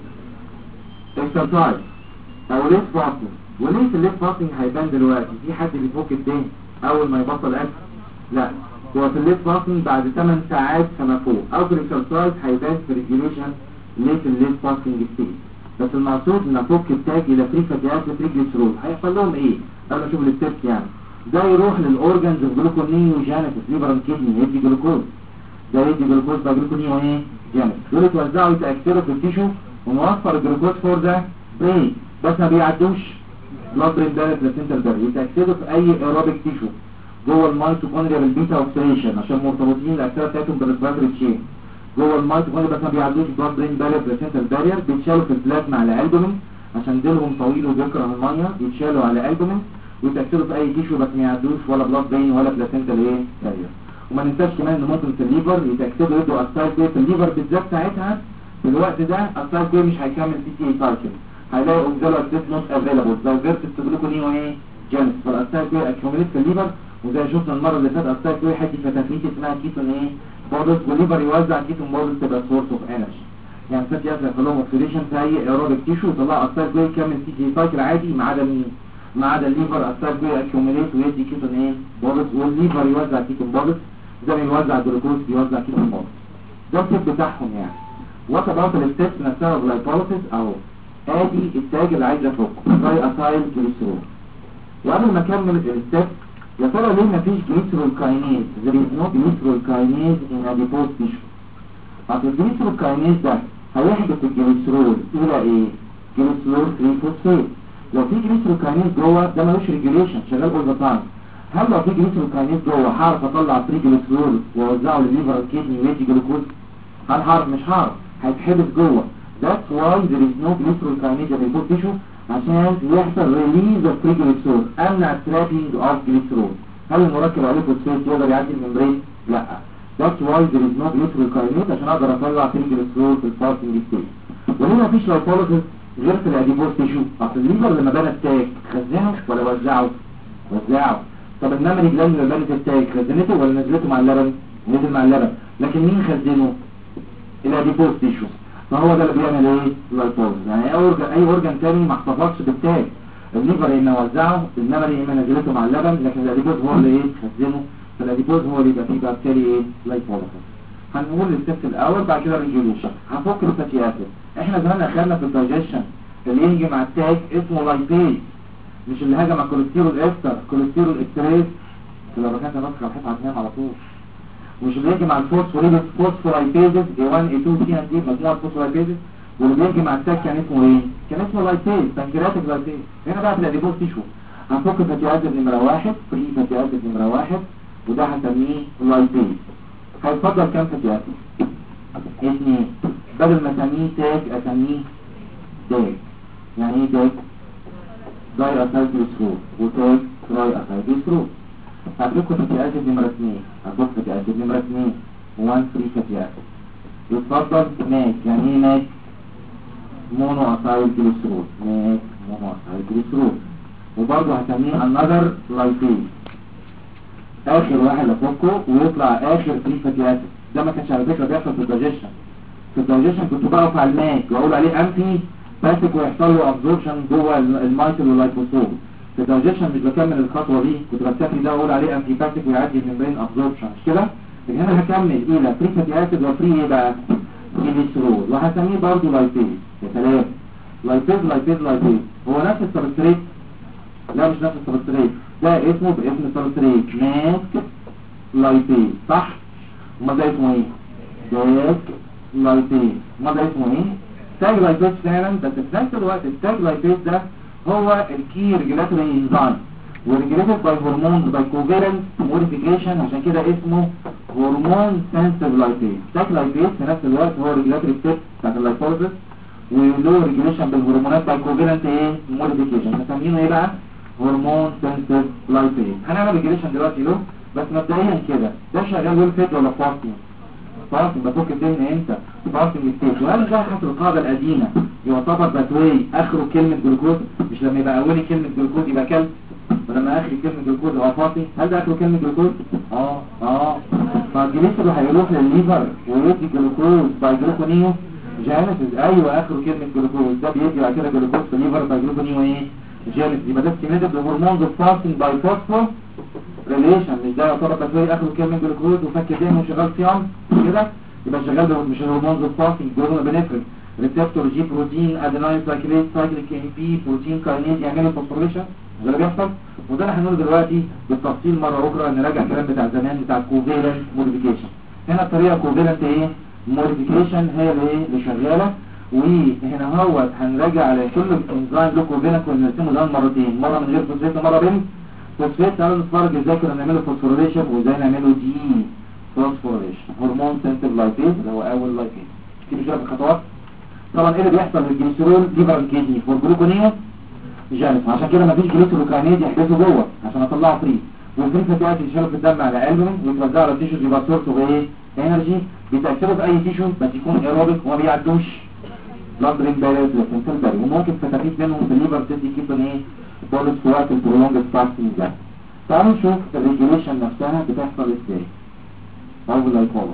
اكسرسايز او ليت فاستنج. وليه في الليت فاستنج هيبان دلوقتي؟ في حد بيفك الدهن اول ما يبطل اكل؟ لا، هو في الليت فاستنج بعد 8 ساعات فما فوق، او في الاكسرسايز هيبان في ريجوليشن ليه في الليت فاستنج ستيج. بس المقصود ان افك التاج الى فري فاتي اسيد تريجليسيرول هيحصل لهم ايه؟ قبل اشوف الستبس يعني. ده يروح للاورجنز جلوكونيوجينيسيس ليفر اند كيدني يدي جلوكوز، ده يدي جلوكوز بقى جلوكونيو ايه؟ جينيسيس. دول يتوزعوا يتاكسدوا في التيشو وموفر الجلوكوز فور ذا برين، بس ما بيعدوش بلاد برين بارير بلاسنتال بارير، يتاكسدوا في اي ايروبيك تيشو جوه الميتوكوندريا بالبيتا اوكسيديشن عشان مرتبطين الاكسده بتاعتهم بالريسبيراتوري تشين جوه الميتوكوندريا، بس ما بيعدوش بلاد برين بارير بلاسنتال بارير. بيتشالوا في البلازما على البومين عشان ديلهم طويل وبيكره الميه، يتشالوا على البومين ويتاكسدوا في اي تيشو بس ما يعدوش ولا بلاد برين ولا بلاسنتال ايه بارير. وما ننساش كمان ان ممكن في الليفر يتاكسدوا يدوا اسايل كوي في الليفر بالذات. ساعتها في الوقت ده اسايل كوي مش هيكمل سي تي اي سايكل، هيلاقي اوكزالو اكسيس نوت افيلابل لو جبت الجلوكونيو ايه جينيس، فالاسايل كوي اكيوميليت في الليفر. وزي شفنا المره اللي فاتت اسايل كوي حته فتافيت اسمها كيتون ايه بودز، والليفر يوزع كيتون بودز تبقى سورس اوف انرجي. يعني فات يحصل لهم اوكسيديشن في اي ايروبيك تيشو يطلع اسايل كوي يكمل سي تي اي سايكل عادي ما عدا مين؟ ما عدا الليفر اسايل كوي اكيوميليت ويدي كيتون ايه بودز، والليفر يوزع كيتون بودز زي ما يوزع الجلوكوز يوزع كيتون بودز. ده التيب بتاعهم يعني. وات اباوت الستبس نفسها اللايبوليسيس اهو. ادي التاج اللي عايز افكه زي اسايل جليسرول. وقبل ما اكمل الستبس يا ترى ليه مفيش جليسرول كاينيز؟ there is no glycerol kinase in adipose tissue. طب الجليسرول كاينيز ده هيحدث الجليسرول الى ايه؟ جليسرول 3 فوسفات. لو في جليسرول كاينيز جوه ده ملوش ريجوليشن شغال اول ذا تايم. هل لو في جليسرول كاينيز جوه هعرف اطلع 3 جليسرول واوزعه للليفر والكدني ويدي جلوكوز؟ هل هعرف؟ مش هعرف، هيتحبس جوه. That's why there is no glycerol kinase in adipose tissue عشان يحصل release of free glycerol، امنع trapping of glycerol. هل المركب عليه فوسفات يقدر يعدي الممبرين؟ لا. That's why there is no glycerol kinase عشان اقدر اطلع free glycerol في الفاستنج ستيج. وليه مفيش لايبوليسيس غير في الاديبوز تيشو؟ اصل الليفر لما بنى التاج خزنه ولا وزعه؟ وزعه. طب المامري جلاند لما بنت التاج خزنته ولا نزلته مع اللبن؟ نزل مع اللبن. لكن مين خزنه؟ الاديبوز تيشو. فهو ده اللي بيعمل ايه؟ لايبوليسيس. يعني اي اورجان تاني ما احتفظش بالتاج. الليفر اما وزعه، المامري اما نزلته مع اللبن، لكن الاديبوز هو اللي ايه؟ خزنه. فالاديبوز هو اللي يبقى فيه بقى بالتالي ايه؟ لايبوليسيس. هنقول الستيب الاول بعد كده ريجوليشن. هفك الفاتي اسيد. احنا زمان اخذنا في الدايجيشن اللي يجي مع التاج اسمه لايبيز، مش اللي هاجم مع كوليسترول استر، كوليسترول استريس لو كانت نسخه الحته هتنام على طول. مش اللي يجي مع الفوسفوريبس فوسفولايبيزز A1 A2 C and D مجموعه فوسفولايبيزز، واللي بيجي مع التاج كان اسمه ايه؟ كان اسمه لايبيز، بنكرياتيك لايبيز. هنا بقى في الاديبوز تيشو هنفك فاتي اسيد نمره 1 فري فاتي اسيد نمره 1 وده هنسميه لايبيز. هيفضل كام فاتي اسيد؟ 2. بدل ما اسميه تاج اسميه تاج. يعني ايه تاج؟ داي اسايل جليسرول وتاج تراي اسايل جليسرول. هتفكوا فاتي اسيد نمرة 2، هتفكوا فاتي اسيد نمرة 2 1 فري فاتي اسيد. يتفضل ماك. يعني ايه ماك؟ مونو اسايل جليسرول. ماك مونو اسايل جليسرول. وبرضه هسميه another لايبيز. اخر واحد افكه ويطلع اخر فري فاتي اسيد. ده ما كانش على فكره بيحصل في الدايجيشن. في الدايجيشن كنت بقف على الماك واقول عليه انتي باسك ويحصل له ابزوربشن جوه المايتل واللايبوسوم. في الدايجيشن مش بكمل الخطوه دي، كنت بكتفي ده واقول عليه انتي باسك ويعدي الممبرين ابزوربشن، مش كده؟ لكن هنا هكمل الى فري فاتي اسيد وفري ايه بقى؟ جليسرول، وهسميه برضه لايبيز. يا سلام، لايبيز لايبيز لايبيز. هو نفس السبستريت؟ لا مش نفس السبستريت، ده اسمه باسم السبستريت ماك لايبيز، صح؟ امال ده اسمه ايه؟ تاج لايبيز. امال ده اسمه ايه؟ تاج لايبيز فعلا. بس في نفس الوقت التاج لايبيز ده هو الكي ريجولاتوري انزيم وريجوليتد باي هرمونز باي كوفيرنت موديفيكيشن، عشان كده اسمه هرمون سنسيف لايبيز. تاك لايبيز في نفس الوقت هو ريجولاتوري ستيب بتاعت اللايبوليسيس وله ريجوليشن بالهرمونات باي كوفالنت ايه موديفيكيشن، مسمينه ايه بقى؟ هرمون سنسيف لايبيز. هنعمل ريجوليشن دلوقتي له، بس مبدئيا كده ده شغال ويل فيت ولا فاستنج؟ فاستنج. بفك الدهن امتى؟ فاستنج ستيج. وهل ده حسب القاعده القديمه يعتبر باتواي اخره كلمه جلوكوز؟ مش لما يبقى اولي كلمه جلوكوز يبقى كلب، ولما اخر كلمه جلوكوز يبقى فاستنج. هل ده اخره كلمه جلوكوز؟ فالجليسرول هيروح للليفر ويدي جلوكوز باي جلوكونيو جينيسيس. ايوه اخره كلمه جلوكوز، ده بيدي بعد كده جلوكوز في الليفر باي جلوكونيو ايه جينيسيس. يبقى ده ستيميليتد هرمونز اوف فاستنج باي فوسفور ريليشن. مش ده يعتبر باتواي اخره كلمه جلوكوز وفك دهن وشغال صيام كده؟ يبقى شغال مش الهرمونز اوف فاستنج دول بنفرق ريسبتور جي بروتين اديناين سايكليز سايكليك ام بي بروتين كاينيز يعملوا فوسفوريليشن. ده اللي بيحصل، وده اللي هنقوله دلوقتي بالتفصيل مره اخرى. نراجع الكلام بتاع زمان بتاع الكوفالنت موديفيكيشن. هنا الطريقه كوفالنت ايه موديفيكيشن هي اللي شغاله، وهنا هو هنراجع على كل انزيم له كوفالنت ونرسمه ده مرتين، مره من غير فوسفات ومره بالفوسفات. تعالوا نتفرج ازاي كنا نعمله فوسفوريليشن وازاي نعمله دي فوسفوريليشن. هرمون سنسيف لايبيز اللي هو اول لايبيز. كده شويه الخطوات. طبعا ايه اللي بيحصل للجليسرول ليفر كيدني فور جلوكونيو جانب، عشان كده مفيش جليسروكاينيز يحبسه جوه عشان اطلعه فري، والفري فاتي اسيد يشيلوا في الدم على الالبومين ويتوزعوا على التيشوز يبقى سورس اوف ايه انرجي. بيتاثروا في اي تيشو بس يكون ايروبيك وما بيعدوش بلاد برين بارير للسنتر، وممكن فتافيت منهم في الليفر تدي كيتون ايه بولس في وقت البرولونج فاستنج ده. تعالوا نشوف الريجوليشن نفسها بتحصل ازاي. اول لايكولا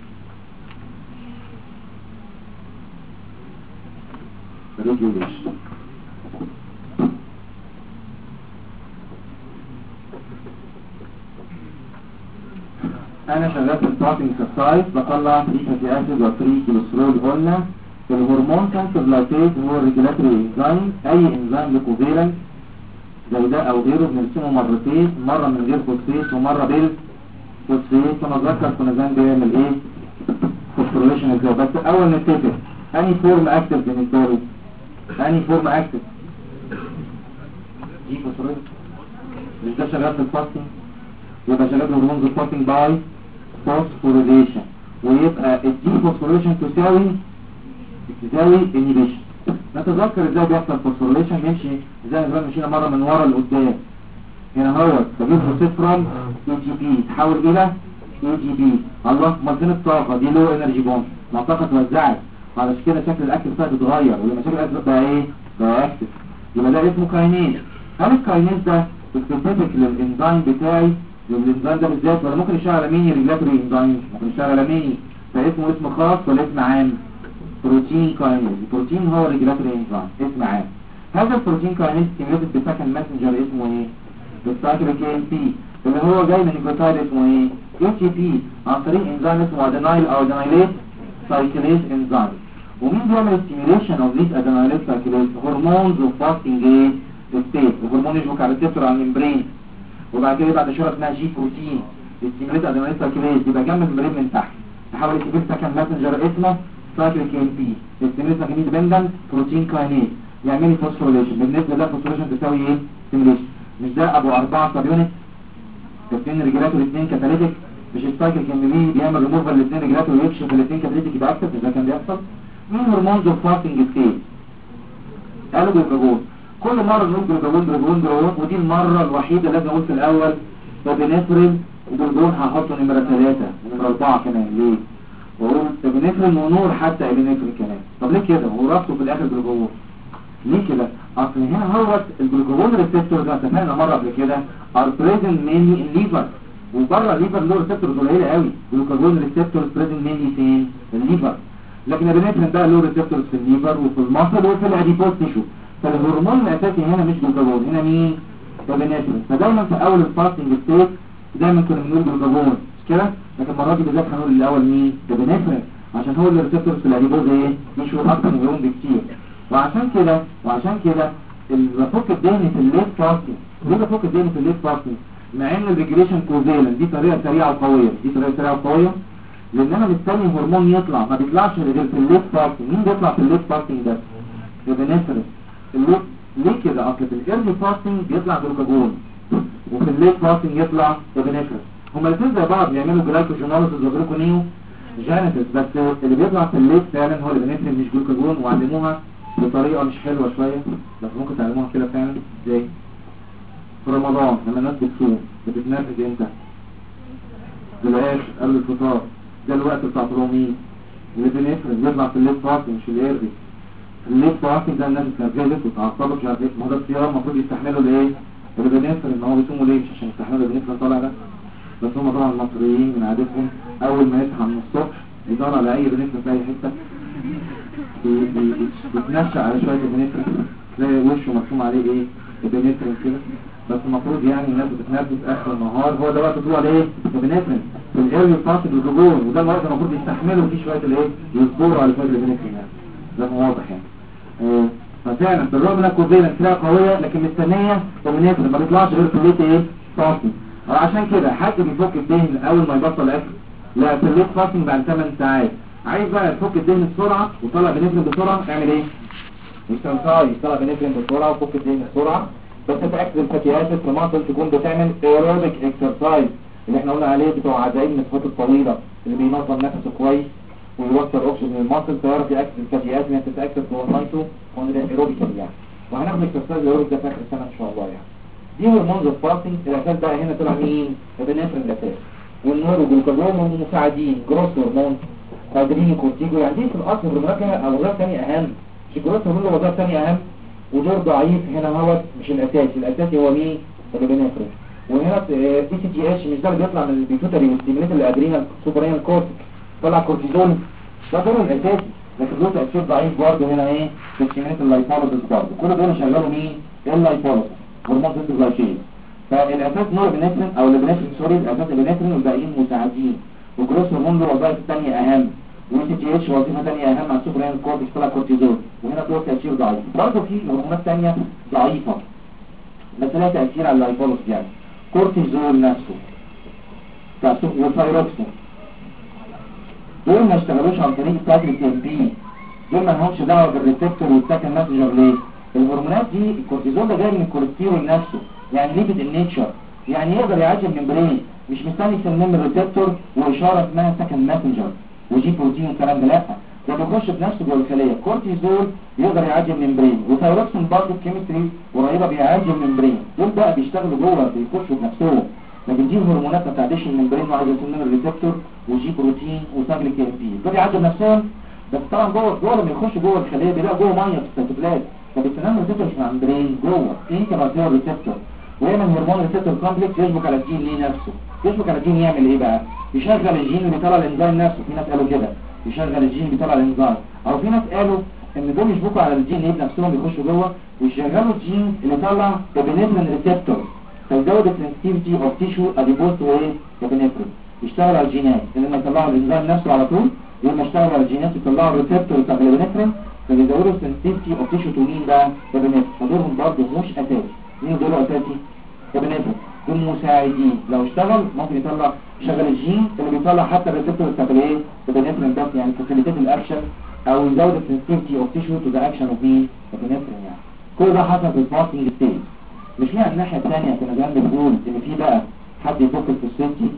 ريجوليشن. انا شغال في الستارتنج اكسرسايز بطلع فري فاتي اسيد وفري كوليسترول. قلنا الهرمون سنسيف لايبيز هو الريجولاتوري انزيم. اي انزيم لكوفالنت زي ده او غيره بنرسمه مرتين، مره من غير فوسفات ومره بالفوسفات. ونتذكر كنا زمان بيعمل ايه فوسفوريليشن ازاي. بس اول نتفق اني فورم اكتف بالنسبه له، اني فورم اكتف دي فوسفوريليشن. مش ده شغال في الفاستنج؟ يبقى شغال هرمون الفاستنج باي فوسفوريليشن، ويبقى الدي فوسفوريليشن تساوي انيبيشن. نتذكر ازاي بيحصل فوسفوريليشن. نمشي زي ما مشينا مره من ورا لقدام. هنا هو بجيب فوسفات فروم اي جي بي تحول الى اي جي بي. الله، مصدر الطاقه دي لو انرجي بومب، ما الطاقه اتوزعت علشان كده شكل الاكتف بتاعه بيتغير، ولما شكل الاكتف بقى ايه بقى اكتف. يبقى ده اسمه كاينيز. هل الكاينيز ده سبيسيفيك للانزيم بتاعي للانزيم ده بالذات، ولا ممكن يشتغل على ميني ريجولاتوري انزيم؟ ممكن يشتغل على ميني. فاسمه اسم خاص ولا اسم عام؟ بروتين كاينيز. البروتين هو ريجولاتوري انزيم اسم عام. هذا البروتين كاينيز ستيميوليتد بسكند ماسنجر اسمه ايه؟ بالسايكليك ام بي اللي هو جاي من الجلوتايد اسمه ايه؟ اي تي بي، عن طريق انزيم اسمه ادينايل او ادينايليت سايكليز انزيم. ومين بيعمل ستيميوليشن اوف ذيس ادينايليت سايكليز؟ هرمونز اوف فاستنج ايه ستيت. الهرمون يشبك على الريسبتور على الممبرين، وبعد كده بعد شويه اسمها جي بروتين ستيميوليت ادينايليت سايكليز، يبقى جنب الممبرين من تحت تحول يجيب سكند ماسنجر اسمه سايكليك ام بي ستيميوليت ميكانيزم ديبندنت بروتين كاينيز يعمل لي فوسفوريليشن. بالنسبه ده فوسفوريليشن تساوي ايه؟ ستيميوليشن. مش ده ابو 4 سب يونت، 2 ريجولاتور 2 كاتاليتيك. مش السايكليك ام بي بيعمل ريموفال الاثنين ريجولاتور ويكشف الاثنين كاتاليتيك يبقى اكتف. مش ده كان بيحصل؟ مين هرمونز اوف فاستنج ستيت؟ قالوا جلوكاجون. كل مره نقول جلوكاجون، ودي المره الوحيده اللي لازم اقول في الاول ابنفرين وجلوكاجون هحطه نمره 3 ونمره 4 كمان. ليه؟ واقول ابنفرين ونور حتى ابنفرين كمان. طب ليه كده؟ وربطه في الاخر جلوكاجون ليه كده؟ اصل هنا هو الجلوكاجون ريسبتور ده اتفقنا مره قبل كده ار بريزنت مينلي ان ليفر، وبره الليفر له ريسبتورز قليله قوي. جلوكاجون ريسبتورز بريزنت مينلي فين؟ الليفر. لكن الابنفرين بقى له ريسبتورز في الليفر وفي المصل وفي الاديبوز تيشو. فالهرمون الاساسي هنا مش جلوكاجون، هنا مين؟ ابنفرين. فدايما في اول الفاستنج ستيت دايما كنا بنقول جلوكاجون مش كده؟ لكن المره دي بالذات هنقول الاول مين؟ ابنفرين، عشان هو اللي ريسبتورز في الاديبوز ايه؟ تيشو اكتر من الهرمون بكتير. وعشان كده بفك الدهن في الليت فاستنج. ليه بفك الدهن في الليت فاستنج؟ مع ان الريجوليشن كوفالنت دي طريقه سريعه وقويه، لان انا مستني هرمون يطلع ما بيطلعش غير في الليت فاستنج. مين بيطلع في الليت فاستنج ده؟ الابنفرين. ليه كده؟ اصل في الايرلي فاستنج بيطلع جلوكاجون وفي الليت فاستنج يطلع ابنفرين. هما الاثنين زي بعض بيعملوا جلايكوجينوليسيس وجلوكونيو جينيسيس، بس اللي بيطلع في الليل فعلا هو الابنفرين مش جلوكاجون، وعلموها بطريقه مش حلوه شويه، بس ممكن تعلموها كده فعلا. ازاي؟ في رمضان لما الناس بتصوم بتتنرفز امتى؟ بالاخر قبل الفطار، ده الوقت بتاع طرومين. الابنفرين بيطلع في الليل فاصل مش الاربي. الليل فاصل ده الناس اتنرفزت وتعصبت مش عارف ايه، ما هو ده الصيام المفروض يستحملوا الايه؟ الابنفرين. هو بيصوموا ليه؟ مش عشان يستحملوا الابنفرين طالع ده، بس هم طبعا المصريين من عادتهم اول ما يصحى من الصبح يدور على اي بنفرين في اي حته، بيتنشأ على شويه بنفرين، تلاقي وشه مرسوم عليه ايه؟ بنفرين كده. بس المفروض يعني الناس بتتنفس اخر النهار، هو ده وقت طلوع الايه؟ بنفرين في الايرلي فاصل الرجول، وده الوقت المفروض يستحملوا فيه شويه الايه؟ يصبروا على شويه البنفرين يعني. ده واضح يعني. ففعلا بالرغم انها كوفيلنت فيها قويه لكن مستنيه بنفرين ما بيطلعش غير في الليل ايه؟ فاصل. عشان كده حد بيفك الدهن اول ما يبطل اكل، لا في الليل فاصل بعد 8 ساعات. عايز بقى تفك الدهن بسرعه وطلع بنفرين بسرعه، اعمل ايه؟ يستنصاي طلع بنفرين بسرعه وفك الدهن بسرعه، بس تاكد الفتي اسيد في المعصل تكون بتعمل ايروبيك اكسرسايز اللي احنا قلنا عليه بتوع عزايم النفسات الطويله اللي بينظم نفسه كويس ويوصل اكسجين للمعصل، تعرف ياكد الفتي اسيد تتاكد جوه ايروبيكال يعني. وهناخد اكسرسايز ايروبيك ده في اخر السنه ان شاء الله يعني. دي هرمونز الفاستنج. الاساس بقى هنا طلع مين؟ البنفرين الاساس، والنورو جلوكاجون والمساعدين جروس هرمون ادرينال كورتيكو. يعني دي في الاصل هرمونات او وظائف ثانيه اهم، مش جروس هرمون له وظائف ثانيه اهم، ودور ضعيف هنا هو مش الاساسي. الاساسي هو مين؟ البنفرين. وهنا بي سي جي اتش مش ده اللي بيطلع من البيتوتري والستيميليت الادرينال سوبرينال كورتيك، طلع كورتيزون، ده دور الاساسي، لكن له تاثير ضعيف برضه هنا ايه؟ في الستيميليت اللايبوليسيس برضه. كل دول شغالوا مين؟ اللايبوليسيس هرمون الجلايكيز. فالاساس نوع البنفرين او البنفرين سوري، الاساس البنفرين والباقيين مساعدين. وجروس هرمون له وظائف ثانيه اهم، وسي تي اتش وظيفه ثانيه اهم مع السوبرينال كورتكس طلع كورتيزون، وهنا له تاثير ضعيف. برضه في هرمونات ثانيه ضعيفه بس لها تاثير على اللايبوليس يعني، كورتيزون نفسه وثايروكسين. دول ما اشتغلوش عن طريق السايكليك ام بي، دول ما لهمش دعوه بالريسبتور والسكند ماسنجر. ليه؟ الهرمونات دي الكورتيزون ده جاي من الكوليسترول نفسه، يعني ليبيد النيتشر، يعني يقدر يعدي الممبرين، مش مستني يسمم الريسبتور واشاره اسمها سكند ماسنجر وجي بروتين والكلام ده، لا ده بيخش بنفسه جوه الخليه. كورتيزول يقدر يعدي الممبرين، وثايروكسين برضه كيمستري قريبه بيعدي الممبرين. دول بقى بيشتغلوا جوه بيخشوا بنفسهم، لكن دي هرمونات ما بتعديش الممبرين وعايزه يسمم الريسبتور وجي بروتين وسايكليك ام بي، دول يعدوا بنفسهم. بس طبعا جوه لما يخش جوه الخليه بيلاقوا جوه ميه في السيتوبلازم، فبيستنى الريسبتور مش مع الممبرين جوه انتراتيور ريسبتور. وهنا الهرمون ريسبتور كومبلكس يشبك على الجين ليه نفسه، يشبك على الجين يعمل ايه بقى؟ يشغل الجين اللي بيطلع الانزيم نفسه. في ناس قالوا كده يشغل الجين اللي بيطلع الانزيم، او في ناس قالوا ان دول يشبكوا على الجين اللي بنفسهم بيخشوا جوه ويشغلوا الجين اللي طلع ابنفرين ريسبتور، فيزود السنسيتيفيتي اوف تيشو اديبوز وايه؟ ابنفرين. يشتغل على الجينات اللي لما يطلعوا الانزيم نفسه على طول، لما يشتغل على الجينات يطلعوا الريسبتور بتاع الابنفرين، فبيزودوا السنسيتيفيتي اوف تيشو تو مين بقى؟ ابنفرين. فدورهم برضه مش اساسي. مين دوره اساسي؟ ابنفرين. دول مساعدين، لو اشتغل ممكن يشغل الجين اللي بيطلع حتى الريسبتور بتاع الايه؟ الابنفرين بس، يعني فاسيليتيت الاكشن او يزود السنسيتيفيتي اوف تيشو تو ذا اكشن اوف مين؟ الابنفرين يعني. كل ده حصل في الفاستنج ستيج. مش ليها الناحيه الثانيه كنا زمان بنقول ان في بقى حد يفك الفوسفاتي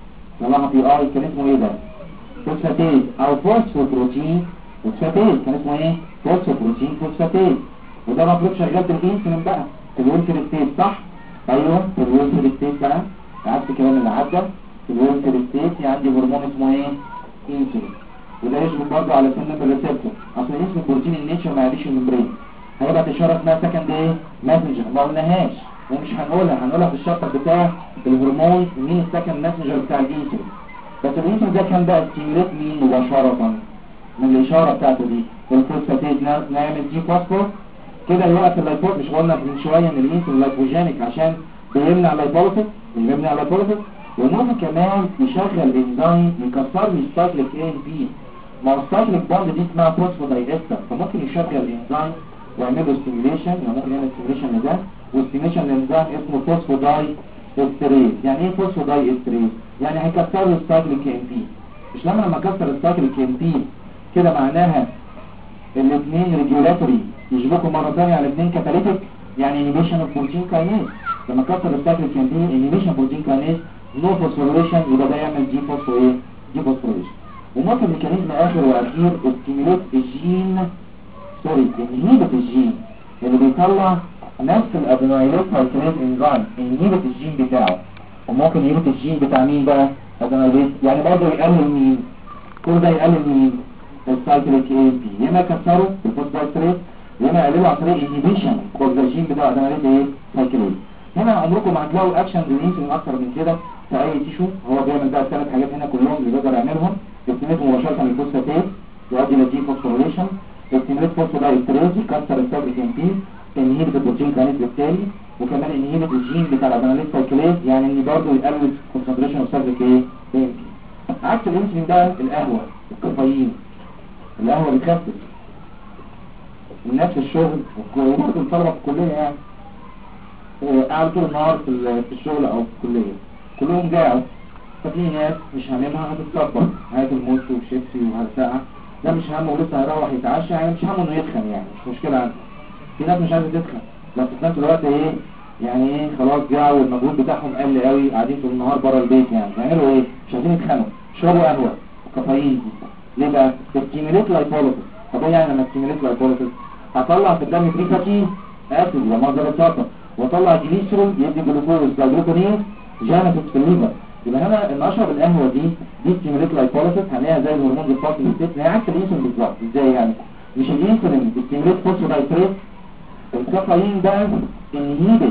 طلعها بي اي، كان اسمه ايه ده؟ فوسفاتيز او فوسفوبروتين فوسفاتيز، كان اسمه ايه؟ فوسفوبروتين فوسفاتيز. وده مطلوب شغال بالانسولين بقى في الولفر ستيج، صح؟ ايوه في الولفر ستيج بقى، عكس الكلام اللي عدى. في الولفر ستيج عندي هرمون اسمه ايه؟ انسولين، وده يشبك برضه على سنة الريسبتور. اصل اسم بروتين النيتشر ما يعديش الممبرين، هيبقى اشاره اسمها سكند ايه؟ ماسنجر، ما قلناهاش ومش هنقولها في الشابتر بتاع الهرمون مين السكند ماسنجر بتاع الانسولين. بس الانسولين ده كان بقى ستيميوليت مين مباشره من الاشاره بتاعته دي؟ الفوسفاتيز، نعمل دي فوسفور كده يوقف اللايبوز. مش قلنا من شويه ان الانسولين لايبوجينيك عشان بيمنع اللايبوليسيس، بيمنع اللايبوليسيس، وممكن كمان يشغل انزيم يكسر لي السايكليك اي ان بي. ما هو السايكليك بوند دي اسمها فوسفودايستر، فممكن يشغل انزيم ويعمل له ستيميوليشن، يعني ممكن يعمل ستيميوليشن لده، والستيميوليشن للانزيم اسمه فوسفوداي استريز. يعني ايه فوسفوداي استريز؟ يعني هيكسر له السايكليك ام بي. مش لما كسر السايكليك ام بي كده معناها الاثنين ريجولاتوري يشبكوا مره ثانيه على الاثنين كاتاليتيك، يعني انيبيشن اوف بروتين كاينيز. لما كسر السايكليك ام بي انيبيشن بروتين كاينيز نو فوسفوريليشن يبقى ده يعمل دي فوسفوريليشن. وممكن ميكانيزم اخر واخير استيميليت الجين انهيبت الجين اللي بيطلع نفس الادينايليت سايكليز انزيم، انهيبت الجين بتاعه. وممكن يهبط الجين بتاع مين بقى؟ ادينايليت، يعني برضه يقلل مين؟ كل ده يقلل مين؟ السايكليك اي بي، يا اما يكسره الفوسفاتريت يا اما يقلله عن طريق انهيبيشن اوف الجين بتاع ادينايليت ايه؟ سايكليز. هنا عمركم ما هتلاقوا اكشن ريليسنج اكتر من كده في اي تيشو. هو بيعمل بقى الثلاث حاجات هنا كلهم اللي بيقدر يعملهم. استيميليت مباشره الفوسفاتيز يؤدي لدي فوسفوريليشن، استيميليت فوسفودايستريز يكسر السايكليك ام بي، انهيبت البروتين كاينيز بالتالي، وكمان انهيبت الجين بتاع الادينايليت سايكليز، يعني ان برضه يقلل كونسنتريشن اوف سايكليك ايه؟ ام بي. عكس الانسولين ده القهوه، الكافيين. القهوه بتخفف ونفس الشغل وبرضه الطلبه في الكليه يعني قاعد طول النهار في الشغل او في الكليه كلهم جاعوا، ففي ناس مش هاممها هتتصبر، هياكل موز وشيبسي وهرسقه، ده مش همه ولسه هيروح يتعشى، يعني مش همه انه يتخن، يعني مش مشكله عنده. في ناس مش عايزه تتخن بس في نفس الوقت ايه يعني ايه خلاص جاعوا والمجهود بتاعهم قل قوي، قاعدين طول النهار بره البيت، يعني يعملوا ايه؟ مش عايزين يتخنوا، يشربوا قهوه وكافيين دي. ليه بقى؟ ستيميليت لايبوليسيس. طب ايه يعني لما ستيميليت لايبوليسيس؟ هطلع في الدم فري فاتي اسيد لما ده ببساطه، واطلع جليسرول يدي جلوكوز جلوكونيز جانيتس في الليفر. يبقى هنا لما اشرب القهوه دي ستيميليت لايبوليسيس، هنلاقيها زي الهرمون الفاصل الست، هي عكس الانسولين بالظبط. ازاي يعني؟ مش الانسولين ستيميليت فوسفودايستريز، الكافيين ده انهيبت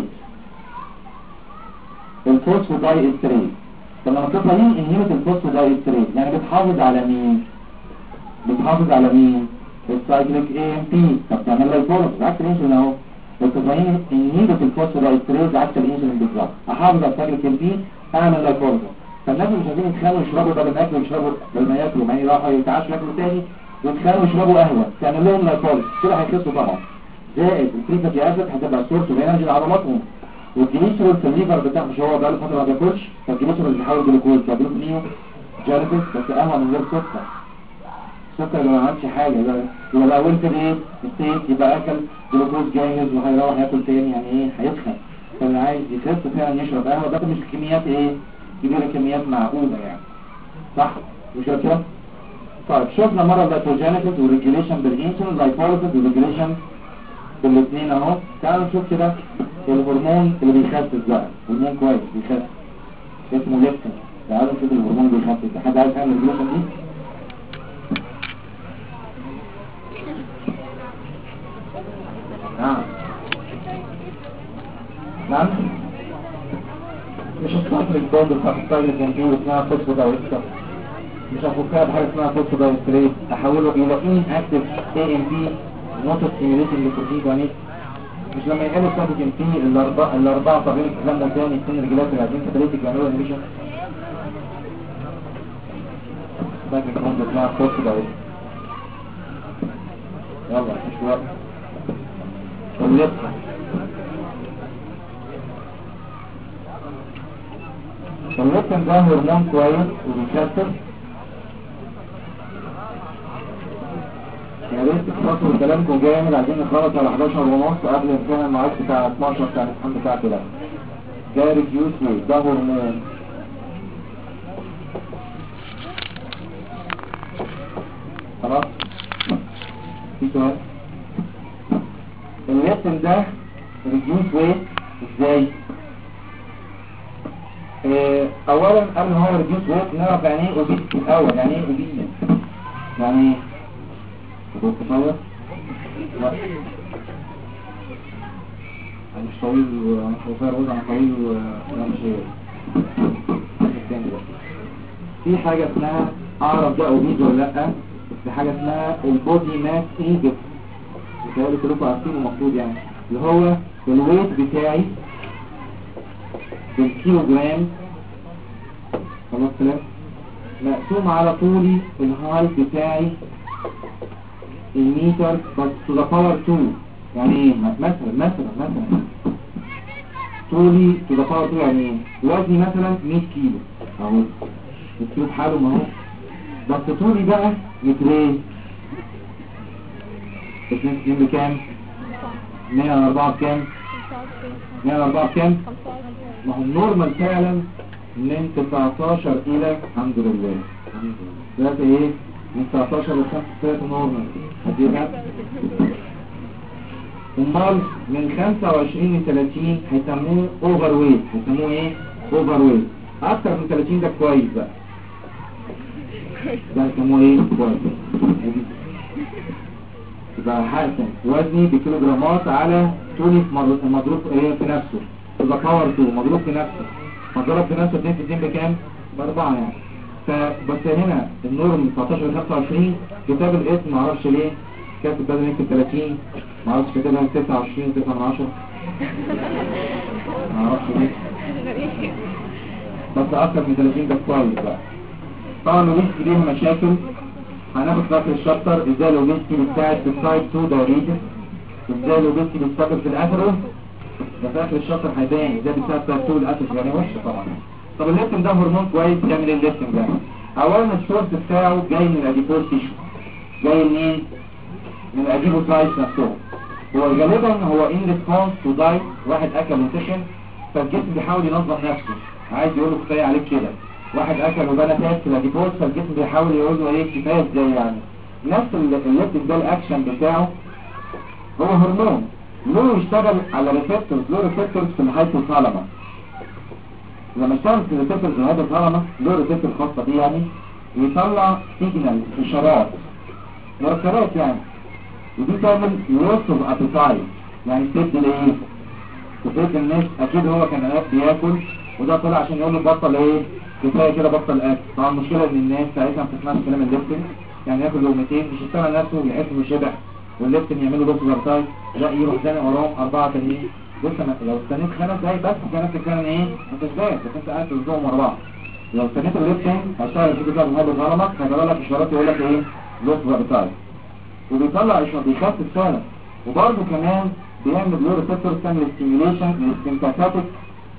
الفوسفودايستريز. طب لما الكافيين انهيبت الفوسفودايستريز يعني بتحافظ على مين؟ بتحافظ على مين؟ السايكليك اي ام بي. طب تعمل لايبوليسيس عكس الانسولين اهو. الكافيين انهيبت الفوسفودايستريز عكس الانسولين بالظبط، احافظ على السايكليك اي ام بي اعمل لايبوليسيس. فالناس اللي مش عايزين يتخانوا يشربوا بدل ما ياكلوا يشربوا، بدل ما ياكلوا ما يروحوا يتعشوا ياكلوا تاني ويتخانوا يشربوا قهوه، تعمل لهم لايبوليسيس كده هيخسوا طبعا. زائد الفري فاتي اسيد هتبقى سورس اوف انرجي لعضلاتهم، والجليسرول في الليفر بتاع مش هو بقاله فتره ما بياكلش، فالجليسرول بيحول جلوكوز فجلوكونيو جاليتس، بس قهوه من غير سكر. السكر اللي ما عملش حاجه يبقى بقى ويلفر ايه؟ ستيت، يبقى اكل جلوكوز جاهز وهيروح ياكل تاني، يعني ايه؟ هيتخن. فاللي عايز يخس فعلا يشرب قهوه، ده مش كميات ايه؟ كبيره، كميات معقوله يعني، صح؟ مش كده؟ طيب شفنا مره اللايبوجينيسيس والريجوليشن بالانسولين، لايبوليسيس والريجوليشن بالاثنين اهو. تعالوا نشوف كده الهرمون اللي بيخسس بقى، هرمون كويس بيخسس اسمه ليبتين. تعالوا نشوف الهرمون اللي بيخسس. حد عايز يعمل الريجوليشن دي؟ نعم مش هتفكر البوند بتاع السايلنت انجيو اسمها فوسفودايستريز، مش هفكها بحاجه اسمها فوسفودايستريز، احوله الى ان اكتف اي ام بي نوت ستيميوليتنج للبروتين جانيت. مش لما يقلوا السايكليك ام بي الاربعه طبيعي الكلام ده تاني اثنين رجالات اللي عايزين كاتاليتيك يعملوا انيميشن. سايكليك بوند اسمها فوسفودايستريز. يلا مش وقت الليبتين. الليبتين ده هرمون كويس وبيكسر. يا ريت تخلصوا كلامكم جامد، عايزين نخلص على 11:30 قبل امتحان الميعاد بتاع 12 بتاع الامتحان بتاع كده. ده ريديوس ويت، ده هرمون. خلاص؟ في سؤال؟ الليبتين ده ريديوس ويت ازاي؟ اولا قبل ما هو ريديوس ويت نعرف يعني ايه اوبيستي الاول. يعني ايه اوبيستي؟ يعني ايه؟ كنت صغير؟ لا انا مش طويل ومش قصير، انا طويل وانا مش في حاجه اسمها، اعرف ده اوبيز ولا لا؟ في حاجه اسمها البودي ماس اندكس، بتهيألي كلكم عارفينه المفروض، يعني اللي هو الويت بتاعي بالكيلو جرام خلاص كده مقسوم على طولي الهايت بتاعي الميتر بس to the power 2. يعني ايه؟ مثلا طولي to the power 2 يعني ايه؟ وزني مثلا 100 كيلو اهو، الكيلو بحاله ما هو، بس طولي بقى مترين. 2 بكام؟ 100 على 4 بكام؟ 100 على 4 بكام؟ ما هو النورمال فعلا من 19 الى الحمد لله دلوقتي ايه من 19 ل 35 نورمال هديها. امال من 25 ل 30 هيسموه اوفر ويت. هيسموه ايه؟ اوفر ويت. اكتر من 30 ده كويس بقى، ده هيسموه ايه؟ كويس. يبقى حاسن وزني بكيلوجرامات على طولي مضروب ايه في نفسه، يبقى باور 2 مضروب في نفسه، مضروب في نفسه 2 في 2 بكام؟ ب4 يعني. فبس هنا النورم من 19 ل 25 كتاب الاسم معرفش ليه كاتب بدل يكتب 30 معرفش كاتبها 29 9 من 10 معرفش ليه، بس اكتر من 30 ده كويس بقى. طبعا الويسكي ليها مشاكل، هناخد بقى في الشابتر ازاي الويسكي بتساعد في التايب 2 دايابيتس، ازاي الويسكي بتساعد في الاثرو، ده في اخر الشابتر هيبان ازاي بتساعد في تايب 2 الاثرو يعني وحشه طبعا. طب الليبتين ده هرمون كويس بيعمل ايه الليبتين ده؟ اولا السورس بتاعه جاي من الاديبوز تيشو، جاي منين؟ من الاديبوسايتس نفسهم. هو غالبا هو ان ريسبونس تو دايت، واحد اكل وسخن فالجسم بيحاول ينظم نفسه، عايز يقول له كفايه عليك كده. واحد اكل وبنى فات في الاديبوز فالجسم بيحاول يقول له ايه كفايه ازاي يعني. نفس الليبتين ده الاكشن بتاعه هو هرمون له يشتغل على ريسبتورز، له ريسبتورز في الهايبوثالاموس. لما اشتغل في الريسبتورز في الهايبوثالاموس له ريسبتور خاصه بيه يعني يطلع سيجنال اشارات مركبات يعني، ودي تعمل لوس اوف ابيتايت يعني تسد الايه؟ تسد الناس. اكيد هو كان بياكل وده طلع عشان يقول له بطل ايه؟ كفايه كده بطل اكل. طبعا المشكله ان الناس ساعتها ما بتسمعش كلام الليبتين، يعني ياكل لقمتين مش يشتغل نفسه ويحس انه شبع والليبتين يعمل له لوس اوف ابيتايت، لا يروح زانق وراهم 4 تانيين. بص لو استنيت 5 دقايق بس كان نفسك كان ايه؟ ما تشبعش بس انت قاعد تلزقهم ورا بعض. لو استنيت الليبتين هشتغل في كده بهذا الغلط هيجرى لك اشارات يقول لك ايه؟ لوس اوف ابيتايت، وبيطلع اشارات بيخفف فعلا. وبرده كمان بيعمل له ريسبتور تعمل ستيميوليشن للسيمباثيك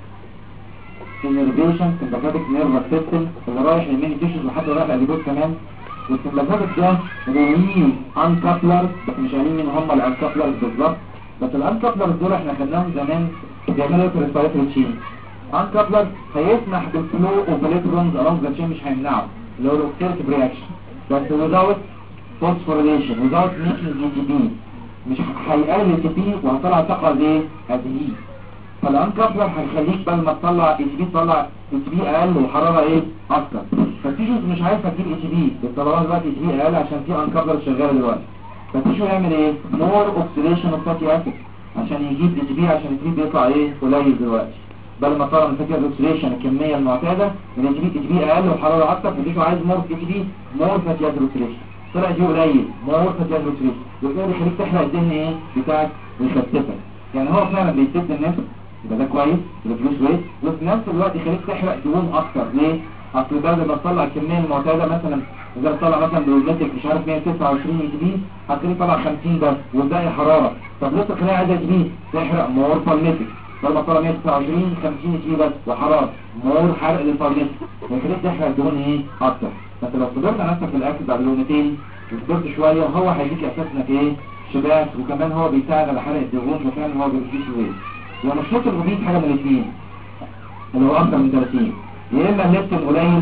انرفيشن، سيمباثيك نيرفس سيستم اللي رايح يمين تيشوز لحد رايح الاديبوز كمان. والسيمباثيك ده بيمين انكابلرز بس مش عارفين مين هم الانكابلرز بالظبط، بس الانكابلرز دول احنا خدناهم زمان بيعملوا في الريسبيراتوري تشين. انكابلرز هيسمح بالفلو اوف الكترونز اراوند ذا تشين، مش هيمنعه اللي هو الاوكسيديتيف رياكشن، بس without phosphorylation without making ATP، مش هيقلل ATP وهطلع طاقه ليه؟ هذه. فالانكابلر هيخليك بدل ما تطلع ATP تطلع ATP اقل وحراره ايه؟ اكتر. فالتيشوز مش عارفه تجيب ATP، بتطلع دلوقتي ATP اقل عشان في انكابلر شغاله دلوقتي. فالتيشو يعمل ايه؟ more oxidation of fatty acid عشان يجيب ATP، عشان ATP بيطلع ايه؟ قليل دلوقتي. بدل ما طلع من فاتي اوكسيديشن الكميه المعتاده من ATP اقل وحراره اكتر، فالتيشو عايز more ATP more fatty acid oxidation، طلع دي قليل more fatty acid oxidation، وبالتالي يخليك تحرق الدهن ايه؟ بتاعك ويخففك. يعني هو فعلا بيسد النفس يبقى ده كويس ريديوس ويت، وفي نفس الوقت يخليك تحرق دهون اكتر. ليه؟ اصل بعد ما تطلع الكميه المعتاده مثلا اذا طلع مثلا بروجيتك مش عارف 129 ATP هتخليه طلع 50 بس والباقي حراره. طب لسه خليها عايزه ATP تحرق مور فالميتك، لما طلع 129 50 ATP بس وحراره مور حرق للفالميتك ويخليك تحرق دهون ايه؟ اكتر. فانت لو صبرت على نفسك في الاكل بعد لقمتين وصبرت شويه هو هيديك احساس انك ايه؟ شبعت، وكمان هو بيساعد على حرق الدهون وكمان هو بيريديوس ويت. ومشروط الغبيط حاجه من الاثنين اللي هو اكتر من 30، يا اما الليبتين قليل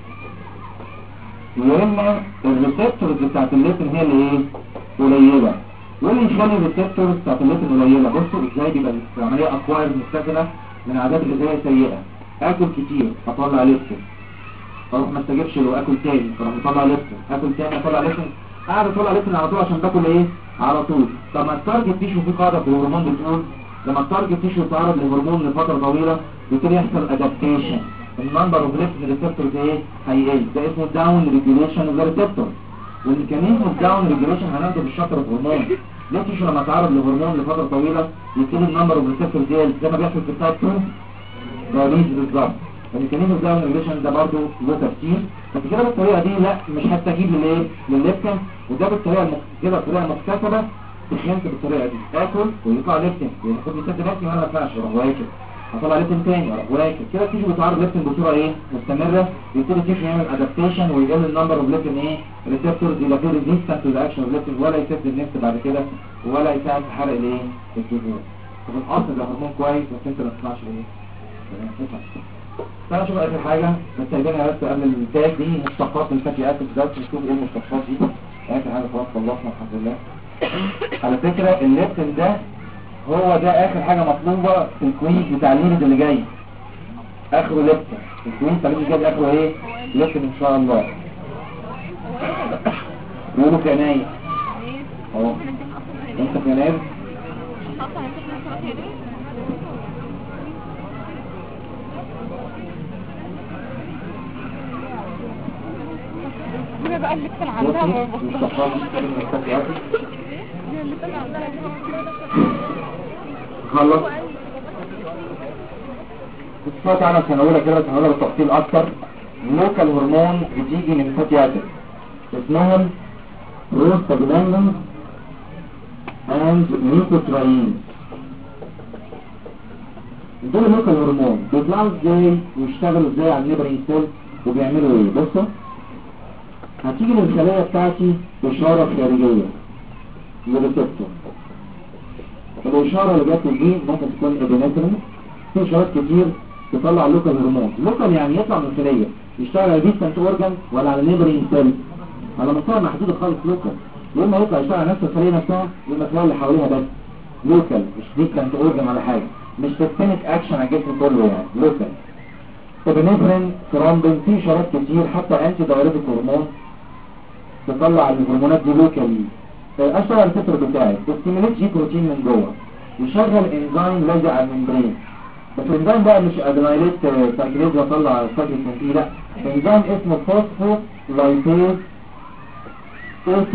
يا اما الريسبتورز بتاعت الليبتين هي اللي ايه؟ قليله. واللي يخلي الريسبتورز بتاعت الليبتين قليله بصوا ازاي بيبقى العمليه اكواير مستخدمه من عادات غذائيه سيئه. اكل كتير اطلع ليبتين، اروح ما استجبش لو اكل تاني فاروح اطلع ليبتين، اكل تاني اطلع ليبتين، قاعد اطلع ليبتين على طول عشان باكل ايه؟ على طول. طب ما التارجت تيشو في قاعده في الهرمون بتقول لما التارجت تيشو يتعرض للهرمون لفتره طويله بيبتدي يحصل ادابتيشن، النمبر اوف ليبتين ريسبتورز ايه؟ هيقل، ده اسمه داون ريجوليشن اوف ريسبتور. والميكانيزم اوف داون ريجوليشن هناخده في الشابتر الهرمون. ليه تيشو لما يتعرض لهرمون لفتره طويله يبتدي النمبر اوف ريسبتورز يقل زي ما بيحصل في التايب 2 دايابيتس بالظبط. الميكانيزم اوف داون ريجوليشن ده برضه له تفسير، بس كده بالطريقه دي لا مش هتستجيب للايه؟ للليبتين، وده بالطريقه كده بطريقه مكتسبه تخينت بالطريقه دي، اكل ويطلع ليبتين ياخد لي سد راسي وانا ما ينفعش اروح واكل، هطلع ليبتين تاني اروح واكل، كده تيجي بتعرض ليبتين بصوره ايه؟ مستمره، يبتدي تيجي يعمل ادابتيشن ويقل النمبر اوف ليبتين ايه؟ ريسبتورز الى في ريزيستنت تو ذا اكشن اوف ليبتين، ولا يسد النفس بعد كده ولا يساعد في حرق الايه؟ الدهون. طب الاصل ده هرمون كويس بس انت ما تسمعش ايه؟ تعالوا نشوف اخر حاجه بستخدمها بس قبل الانتاج دي مشتقات من الفاتي اسيد بس نشوف ايه المشتقات دي. اخر حاجه خلاص خلصنا الحمد لله. على فكره الليبتين ده هو ده اخر حاجه مطلوبه في الكويز بتاع اليونت اللي جاي. اخره ليبتين الكويز بتاع اليونت اللي جاي اخره ايه؟ ليبتين ان شاء الله. يقولوا كناية اهو انت كناية هنا بقى اللي كان عندها خلص بصفات عنها سنقولها كده سنقولها بالتفصيل اكتر. اللوكال هرمون بتيجي من فاتي اسيد اسمهم بروستاجلاندين اند ليكوترايين. دول اللوكال هرمون بيطلعوا ازاي ويشتغلوا ازاي على النيبرين سيل وبيعملوا ايه؟ بصوا هتيجي للخلايا بتاعتي اشاره خارجيه للريسبتور. الاشاره اللي جات دي ممكن تكون ابينفرين. في اشارات كتير تطلع لوكال هرمون. لوكال يعني يطلع من الخليه يشتغل على ديستنت اورجان ولا على نيبرين سيل على مسار محدود خالص. لوكال يا اما يطلع يشتغل على نفس الخليه نفسها يا اما الخلايا اللي حواليها بس. لوكال مش ديستنت اورجان ولا حاجه، مش سيستميك اكشن على الجسم كله يعني. لوكال ابينفرين ثرومبين في اشارات كتير حتى انتي دايوريتيك هرمون تطلع الهرمونات دي لوكالي. اشتغل الفطر بتاعي استيميليت جي بروتين من جوه يشغل انزيم لازق على الممبرين. بس الانزيم بقى مش ادريناليت سايكليز واطلع سايكليز من فيه، لا انزيم اسمه فوسفولايبيز A2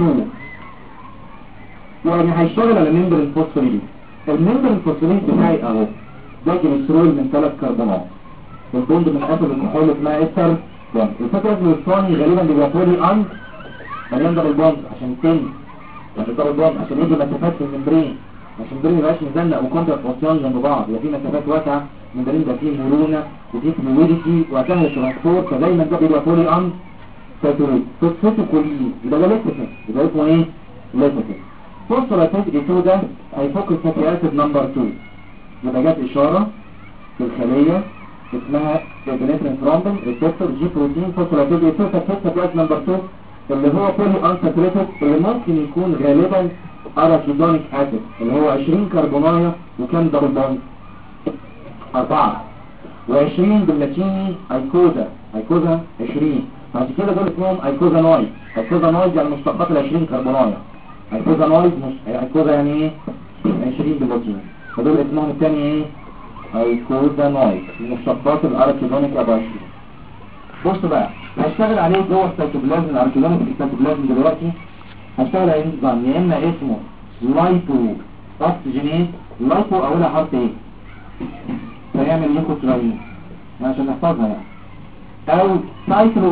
يعني هيشتغل على ممبرين فوسفوريليز. الممبرين فوسفوريليز بتاعي اهو ده جليسرول من 3 كربونات البوند من اسيد الكحول اسمها استر بوند. الفكره الثاني غالبا بيبقى بولي ان مليان دبل بوند عشان تاني يعني دبل بوند عشان يدي مسافات في الممبرين عشان الممبرين ميبقاش مزنق وكونتراكت اوسيون جنب بعض. يبقى في مسافات واسعه الممبرين يبقى فيه مرونه وفيه فلويديتي وسهل ترانسبورت فدايما ده بيبقى بولي ان ساتوريت. فوسفاتيكولين يبقى ده ليكتين يبقى اسمه ايه؟ ليكتين. فوسفولايبيز A2 ده هيفك الفاتي اسيد نمبر 2 يبقى جت اشاره في الخليه اسمها ابنفرين ثرومبين ريسبتور جي بروتين فوسفولايبيز A2 فكت فاتي اسيد نمبر 2 اللي هو بولي انساتوريتد اللي ممكن يكون غالبا اراشيدونيك اسيد اللي هو 20 كربونايه وكام دبل بوند 4 و20 باللاتيني ايكوزا 20 عشان كده دول اسمهم ايكوزانويد. ايكوزانويد يعني مشتقات ال 20 كربونايه. ايكوزانويد مش ايكوزا يعني ايه 20 باللاتيني فدول اسمهم الثاني ايه ايكوزانويد مشتقات الاراشيدونيك ابو 20. بص بقى هشتغل عليه جوه السيتوبلازم الاركيدونيك السيتوبلازم دلوقتي هشتغل على انزيم يا اما اسمه لايبو اوكسجينيز. لايبو اولها حرف ايه فيعمل ليكوترايين عشان نحفظها يعني او سايكلو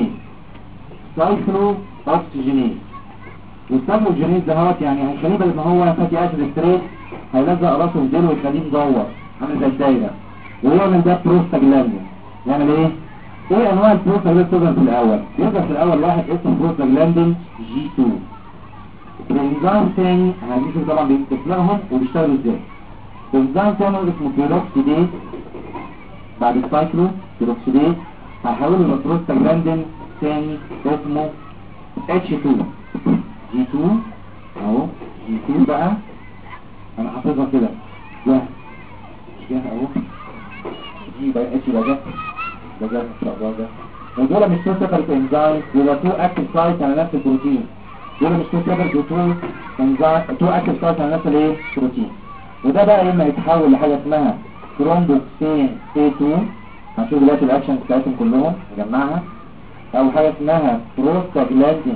اوكسجينيز والسايكلو اوكسجينيز دهوت يعني هيخليه بدل ما هو فاتي اسيد ستريت هيلزق راسه في ديله ويخليه مدور عامل زي الدايره ويعمل ده بروستاجلاندين. يعمل ايه؟ ايه انواع البروستاجلاندين بتظهر في الاول؟ بيظهر في الاول واحد اسمه بروستاجلاندين G2. الانزيم تاني هنشوف طبعا بيستخدمهم وبيشتغلوا ازاي. الانزيم تاني اسمه بيروكسيديز بعد السايكلو بيروكسيديز هحوله لبروستاجلاندين تاني اسمه H2 G2 اهو G2 بقى انا حافظها كده ده اهو دي بقى H بقى ده ان شاء الله ده ودول مش تو سيبريت انزايم دول تو اكتيف سايت على نفس البروتين. دول مش تو سيبريت تو اكتيف سايت على نفس الايه بروتين. وده بقى اما يتحول لحاجه اسمها ثرومبوكسين A2 هنشوف دلوقتي الاكشن بتاعتهم كلهم نجمعها او حاجه اسمها بروستاجلاندين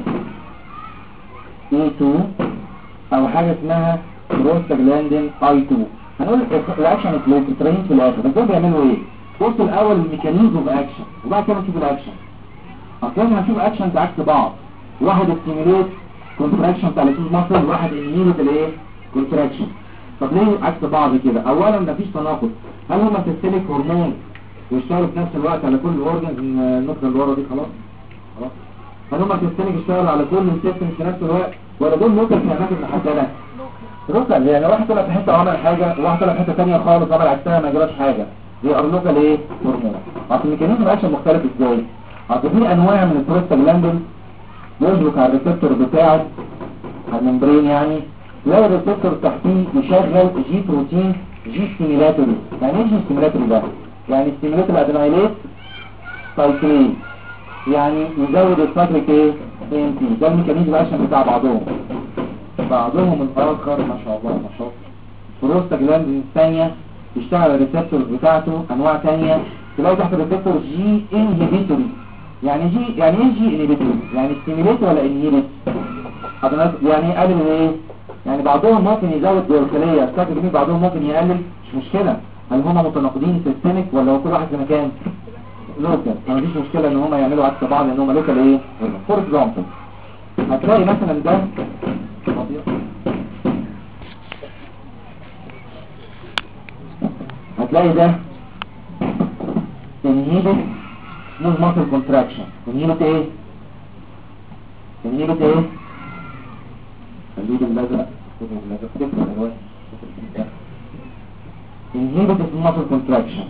A2 او حاجه اسمها بروستاجلاندين I2. هنقول الاكشن الكلوترين في الاخر بس دول بيعملوا ايه؟ بصوا الاول الميكانيزم اوف اكشن وبعد كده نشوف الاكشن. اصلا هنشوف اكشنز عكس بعض. واحد ستيميوليت كونتراكشن بتاع الاسوس ماسل وواحد انهيبيت الايه كونتراكشن. طب ليه عكس بعض كده؟ اولا مفيش تناقض. هل هما سيستميك هرمون ويشتغلوا في نفس الوقت على كل الاورجنز النقطه اللي ورا دي خلاص هل هما سيستميك يشتغلوا على كل السيستم في نفس الوقت ولا دول لوكال في اماكن محدده؟ لوكال يعني واحد طلع في حته وعمل حاجه وواحد طلع في حته ثانيه خالص عمل عكسها ما جراش حاجه. دي ارلوكال ايه هرمون. اصل الميكانيزم اكشن مختلف ازاي؟ اصل في انواع من البروستاجلاندين يشبك على الريسبتور بتاعه على الممبرين، يعني تلاقي الريسبتور تحتيه يشغل جي بروتين جي ستيميلاتوري. يعني ايه جي ستيميلاتوري ده؟ يعني ستيميلاتوري ادينايليت سايكلين، يعني يزود السايكليك ايه ام تي. ده الميكانيزم اكشن بتاع بعضهم الاخر ما شاء الله ما شاء الله. بروستاجلاندين الثانيه يشتغل على الريسبتور بتاعته انواع ثانيه، تلاقي تحت الريسبتور جي انهبيتوري. يعني ايه جي انهبيتوري؟ يعني ستيميليت ولا انهبيت؟ يعني يقلل ايه؟ يعني بعضهم ممكن يزود الخليه السايكليك، بعضهم ممكن يقلل، مش مشكله. هل هما متناقضين سيستميك ولا هو كل واحد في مكان لوكال؟ ما فيش مشكله ان هما يعملوا عكس بعض، لان هما لوكال ايه. فور اكزامبل هتلاقي مثلا ده هتلاقي ده inhibit smooth muscle contraction. inhibit ايه؟ خليه بالازرق تكتب الالوان. inhibit smooth muscle contraction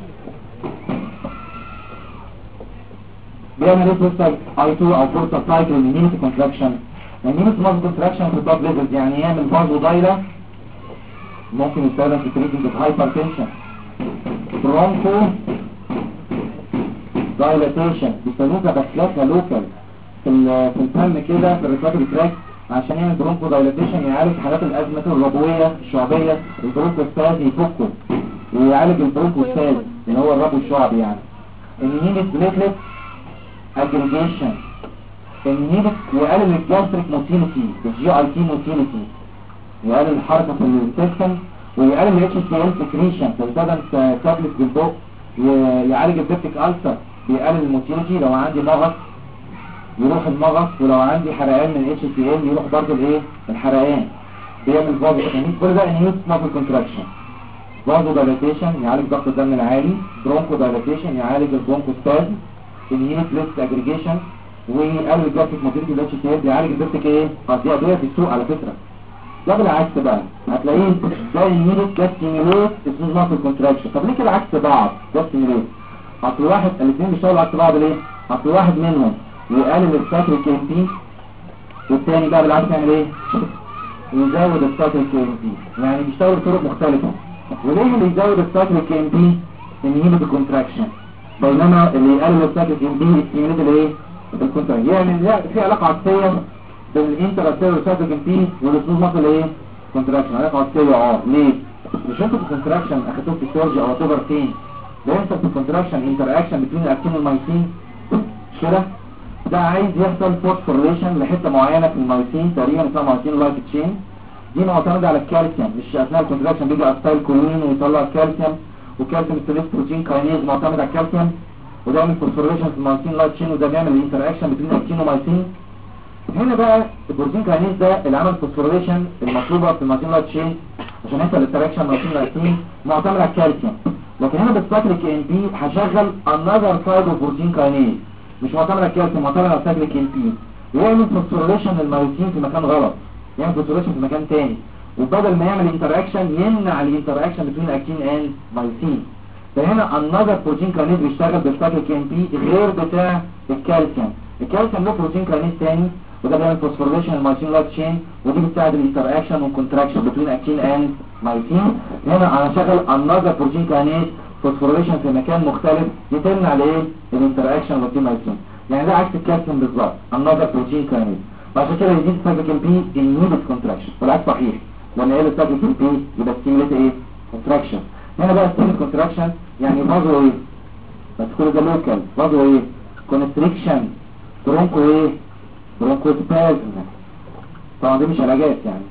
بيعمل ايه؟ بروستاج I2 او بروستاج سايكل inhibit contraction. inhibit muscle contraction في البلاد ليفلز، يعني يعمل فازو دايلا، ممكن يستخدم في تريتمنت الهايبرتنشن. برونكو دايلاتيشن بيستخدموها بسلكها لوكال في الفم كده في الريسبيراتوري تراك عشان يعمل برونكو دايلاتيشن، يعالج حالات الازمه الربويه الشعبيه. البرونكوستاز يفكه ويعالج البرونكوستاز اللي هو الربو الشعبي يعني. انهيبت بليتلت اجريجيشن، انهيبت ويقلل الجاستريك موتيليتي الجي اي تي موتيليتي، يقلل الحركه في الانتستين، ويقلل الاتش سي ال سكريشن فيستخدم تابلت بالبق، ويعالج البيبتيك ألسر، بيقلل الموتيليتي. لو عندي مغص يروح المغص، ولو عندي حرقان من اتش سي ال يروح برضه الايه الحرقان. بيعمل فازو كل ده انهيوت ماسل كونتراكشن. فازو دايلاتيشن يعالج ضغط الدم العالي، برونكو دايلاتيشن يعالج البرونكوستاز، انهيوت ليست اجريجيشن، ويقلل الجاستريك موتيليتي الاتش سي ال، بيعالج البيبتيك ايه دي ادويه في السوق على فكره. ده بالعكس بقى هتلاقيه ده النيرو كاستيميليت اسمه ماسل كونتراكشن. طب ليه كده عكس بعض؟ كاستيميليت اصل واحد الاثنين بيشتغلوا عكس بعض ليه؟ اصل واحد منهم يقلل السايكليك ام بي، والثاني بقى بالعكس يعمل ايه؟ يزود السايكليك ام بي. يعني بيشتغلوا بطرق مختلفه. وليه اللي يزود السايكليك ام بي النيرو كونتراكشن، بينما اللي يقلل السايكليك ام بي يستيميليت الايه؟ الكونتراكشن. يعني في علاقه عكسيه بين الانتراسيلولار سايكليك ام بي والسموث ماسل ايه كونتراكشن. علاقه عكسيه ليه؟ مش انتوا في الكونتراكشن اخدتوه في السيرجي او تبر فين؟ ده انت في الكونتراكشن انتراكشن بين الاكتين والمايسين كده، ده عايز يحصل فوسفوريليشن لحته معينه في المايسين تقريبا اسمها مايسين لايت تشين. دي معتمده على الكالسيوم، مش اثناء الكونتراكشن بيجي استايل كولين ويطلع الكالسيوم، والكالسيوم ستريس بروتين كاينيز معتمد على الكالسيوم، وده يعمل فوسفوريليشن في المايسين لايت تشين، وده بيعمل الانتراكشن بين الاكتين ومايسين. هنا بقى البروتين كاينيز ده اللي عمل فوسفوريليشن المطلوبه في المايسين لايت تشين عشان يحصل الانتراكشن مايسين لايتين، معتمد على الكالسيوم. لكن هنا بالسايكليك ام بي هشغل انذر سايد اوف بروتين كاينيز، مش معتمد على الكالسيوم، معتمد على السايكليك ام بي، ويعمل فوسفوريليشن للمايسين في مكان غلط، يعمل فوسفوريليشن في مكان تاني، وبدل ما يعمل انتراكشن يمنع الانتراكشن بين اكتين اند مايسين. فهنا انذر بروتين كاينيز بيشتغل بالسايكليك ام بي غير بتاع الكالسيوم. الكالسيوم له بروتين كاينيز تاني، وده بيعمل فوسفوريليشن المايسين لايت تشين، ودي بتساعد الانتراكشن والكونتراكشن بين اكتين اند مايسين. هنا انا شغل انذر بروتين كاينيز فوسفوريليشن في مكان مختلف يتمنع الايه الانتراكشن بين مايسين. يعني ده عكس الكالسيوم بالظبط، انذر بروتين كاينيز، وعشان كده يزيد السايكليك ام بي انهيبت كونتراكشن. والعكس صحيح، لما يقل السايكليك ام بي يبقى ستيميليت ايه كونتراكشن. هنا بقى ستيميليت كونتراكشن يعني فازو ايه، بس كل ده لوكال. فازو ايه كونستريكشن، برونكو ايه برونكوسبازم. طبعا دي مش علاجات يعني.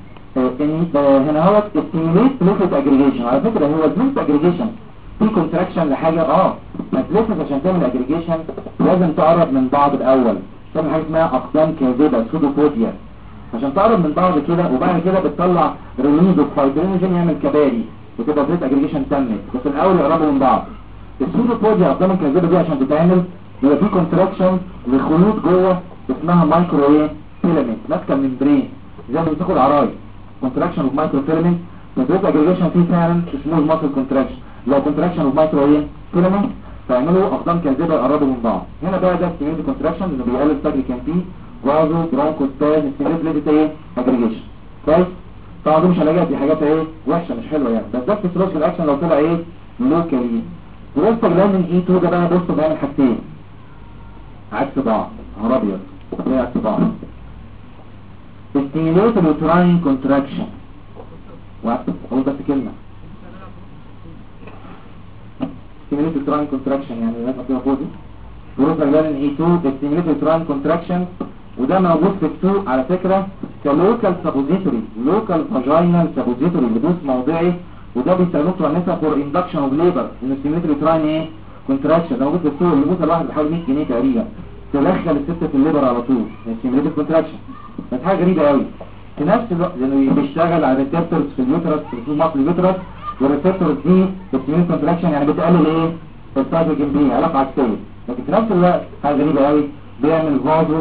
هنا هو ستيميليت بليتلت اجريجيشن. على فكره هو البليتلت اجريجيشن في كونتراكشن لحاجه البليتلت عشان تعمل اجريجيشن لازم تقرب من بعض الاول، تعمل حاجه اسمها اقدام كاذبه سودوبوديا، عشان تقرب من بعض كده، وبعد كده بتطلع ريليز اوف فايبرينوجين يعمل كباري وتبقى بليت اجريجيشن تمت، بس الاول يقربوا من بعض. السودوبوديا اقدام الكاذبه دي عشان تتعمل يبقى في كونتراكشن لخيوط جوه اسمها مايكرو فيلامنت ماسكه الممبرين زي ما بتاخد عرايس، كونتراكشن اوف مايكرو فيلامنت. البليت اجريجيشن فيه فعلا اسمه الماسل كونتراكشن، لو كونتراكشن اوف مايكرو ايه فيلامنت، فيعملوا اقدام كاذبه يقربوا من بعض. هنا بقى ده ستيميوليت كونتراكشن اللي بيقلل فجر كان فيه وازو برونكوستاز ستيميوليت ايه اجريجيشن. كويس. طبعا دي مش علاجات، دي حاجات ايه وحشه مش حلوه يعني، بس ده فيسيولوجيكال اكشن لو طلع ايه لوكالي. بروستاجلاندين اي 2 ده بقى بصوا بيعمل حاجتين عكس بعض، نهار ابيض ليه عكس بعض. ستيميوليت اليوتراين كونتراكشن، اقول بس كلمه ستيميوليت اليوتراين كونتراكشن يعني لازم فيها فوزي. بروستاجلاندين اي 2 ستيميوليت اليوتراين كونتراكشن، وده موجود في السوق على فكرة كلوكال سابوزيتوري، لوكال فاجينال سابوزيتوري لدوس موضعي، وده بيستخدموه بتوع النساء فور اندكشن اوف ليبر، ان ستيميوليت اليوتراين ايه كونتراكشن. ده موجود في السوق، البوصه الواحده بحوالي 100 جنيه تقريبا، تدخل الست في الليبر على طول ستيميوليت كونتراكشن. بس حاجه غريبه قوي في نفس الوقت لانه بيشتغل على الريسبتورز في اليوترس في مصل اليوترس، والريسبتورز دي ستيميوليت كونتراكشن يعني بتقلل ايه السايتوكين بي، علاقه عكسيه. لكن في نفس الوقت حاجه غريبه قوي بيعمل فازو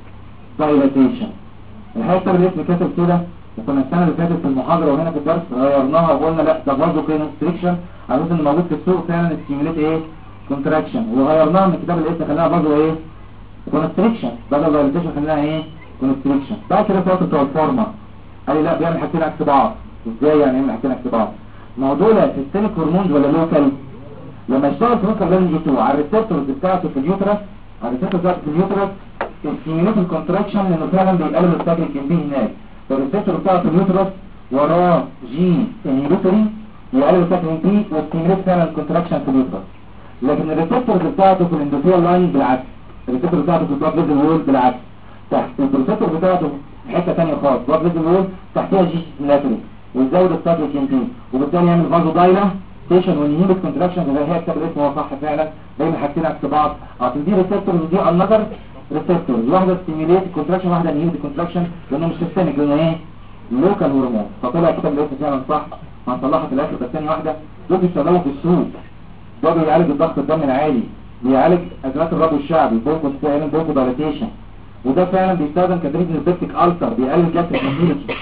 دايلاتيشن. الحته اللي اسمه كاتب كده، وكنا السنه اللي فاتت في المحاضره وهنا في الدرس غيرناها وقلنا لا ده برضه كونستريكشن على اساس ان موجود في السوق فعلا ستيميوليت ايه كونتراكشن، وغيرناها من كتاب الاسم خليناها برضه ايه كونستريكشن بدل دايلاتيشن خليناها ايه كونستريكشن. بعد كده فاتت بتوع الفارما قال لي لا بيعمل حاجتين عكس بعض. ازاي يعني يعمل حاجتين عكس بعض؟ موضوع سيستميك هرمونز ولا لوكال؟ لما يشتغل في نقطه لازم يجي على الريسبتورز بتاعته في اليوترس، على الريسبتورز بتاعته في اليوترس ستيميوليت الكونتراكشن لانه فعلا بيقلل الفجر الجنبي هناك. فالريسبتور بتاعه في اليوترس وراه جي انهيبيتوري يقلل الفجر الجنبي وستيميوليت فعلا الكونتراكشن في اليوترس. لكن الريسبتور بتاعته في الاندوثيال لاين بالعكس، الريسبتور بتاعته في البلاد فيزل وول بالعكس، تحت الريسبتور بتاعته في حته ثانيه خالص بلاد فيزل وول تحتها جي ستيميولاتوري ويزود الفجر الجنبي، وبالتالي يعمل فازو دايلا ستيشن ونهيبت كونتراكشن زي هي كتاب الاسم هو صح فعلا دايما حاجتين عكس بعض. اصل دي ريسبتور ودي انذر ريسبتور، واحده ستيميوليت كونتراكشن واحده انهيبت كونتراكشن لانه مش سيستميك لانه ايه لوكال هرمون. فطلع كتاب الاسم فعلا صح هنطلعها في الاخر. بس ثاني واحده دول بيشتغلوا في السوق، ده بيعالج الضغط الدم العالي، بيعالج ازمات الربو الشعبي بونكو دايلاتيشن، وده فعلا بيستخدم كتريت البيبتيك ألسر بيقلل جاستريك موتيليتي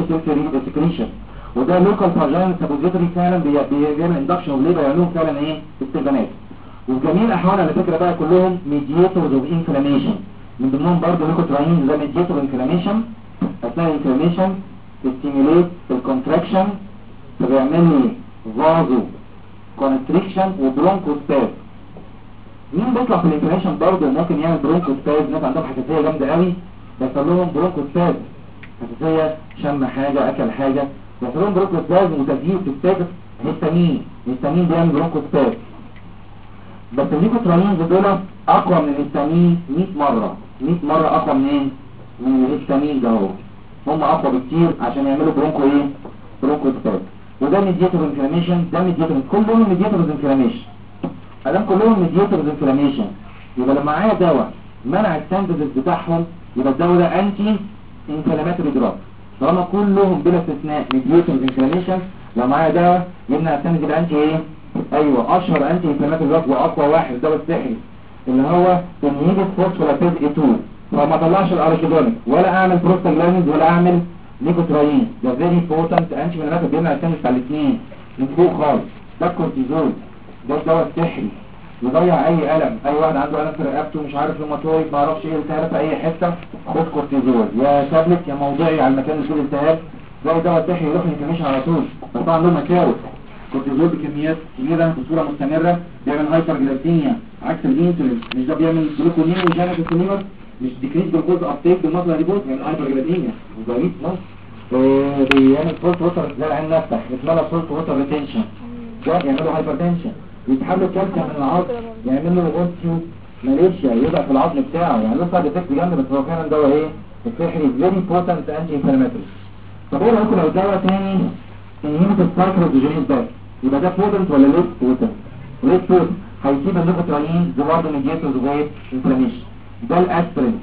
سكريشن، وده لوكال فاجينال سابوزيتوري فعلا بيعمل اندكشن وليبر يعملوهم فعلا ايه استخدامات. وفي جميع الاحوال على فكره بقى كلهم ميدياتورز اوف انفلاميشن، من ضمنهم برضه ليكوتراين ده ميدياتور انفلاميشن، اثناء الانفلاميشن ستيميوليت الكونتراكشن فبيعمل لي فازو كونستريكشن وبرونكوسباز. مين بيطلع في الانفلاميشن برضه ممكن يعمل برونكوسباز؟ ناس عندهم حساسيه جامده قوي بيحصل لهم برونكوسباز، حساسيه شم حاجه اكل حاجه بيحصل لهم برونكوسباز وتزييد في الستاتس الهستامين بيعمل برونكوسباز. بس الليكوتراينز دول اقوى من الهستامين 100 مره اقوى منين؟ من الهستامين ده اهو، هم اقوى بكتير عشان يعملوا برونكو ايه برونكوسباز. وده ميدياتور انفلاميشن، ده ميدياتور، كلهم ميدياتورز انفلاميشن. ادام كلهم ميدياتورز انفلاميشن يبقى لما معايا دواء منع السينثيسيس بتاعهم يبقى الدواء ده انتي انفلاماتوري دراج. طالما كلهم بلا استثناء ميدياتورز انفلاميشن لو معايا دواء يمنع السينثيسيس يبقى انتي ايه؟ ايوه اشهر انتي انفلاماتوري دراج واقوى واحد دواء السحري اللي هو انهيبيت فوسفوليبيد اي 2. فما طلعش الاركيدونيك ولا اعمل بروستاجلاندين ولا اعمل ليكوتراين، ده فيري بوتنت انتي انفلاماتوري بيمنع السينثيسيس بتاع الاثنين من فوق خالص. ده الكورتيزول ده الدواء السحري يضيع اي الم، اي واحد عنده الم في رقبته مش عارف روماتويد ما اعرفش ايه التهاب في اي حته خد كورتيزول يا تابلت يا موضعي على المكان اللي فيه الالتهاب، زي دواء سحري يروح الانفلاميشن على طول. بس طبعا له مساوئ، كورتيزول بكميات كبيره بصوره مستمره بيعمل هايبر جلايسيميا عكس الانسولين، مش ده بيعمل جلوكونين وجانب السليمر مش ديكريز جلوكوز ابتيك بالمصدر ريبوت بيعمل هايبر جلايسيميا وضعيف بيعمل سولت ووتر زي العين نفسها اسمها سولت ووتر ريتنشن، ده يعملوا هايبرتنشن، يتحمل كالسيوم من العظم يعمل له اوستيو ماليشيا يضعف العظم بتاعه، يعني له سايد افكت جامد. بس هو فعلا دواء ايه السحري فيري بوتنت انتي انفلاماتوري. طب ايه رايكم لو دواء تاني انهيبيت السايكلوجينيز ده يبقى ده بوتنت ولا ليس بوتنت؟ ليس بوتنت هيسيب الليكوتراين زي بعض ميدياتورز وغير انفلاميشن. ده الاسبرين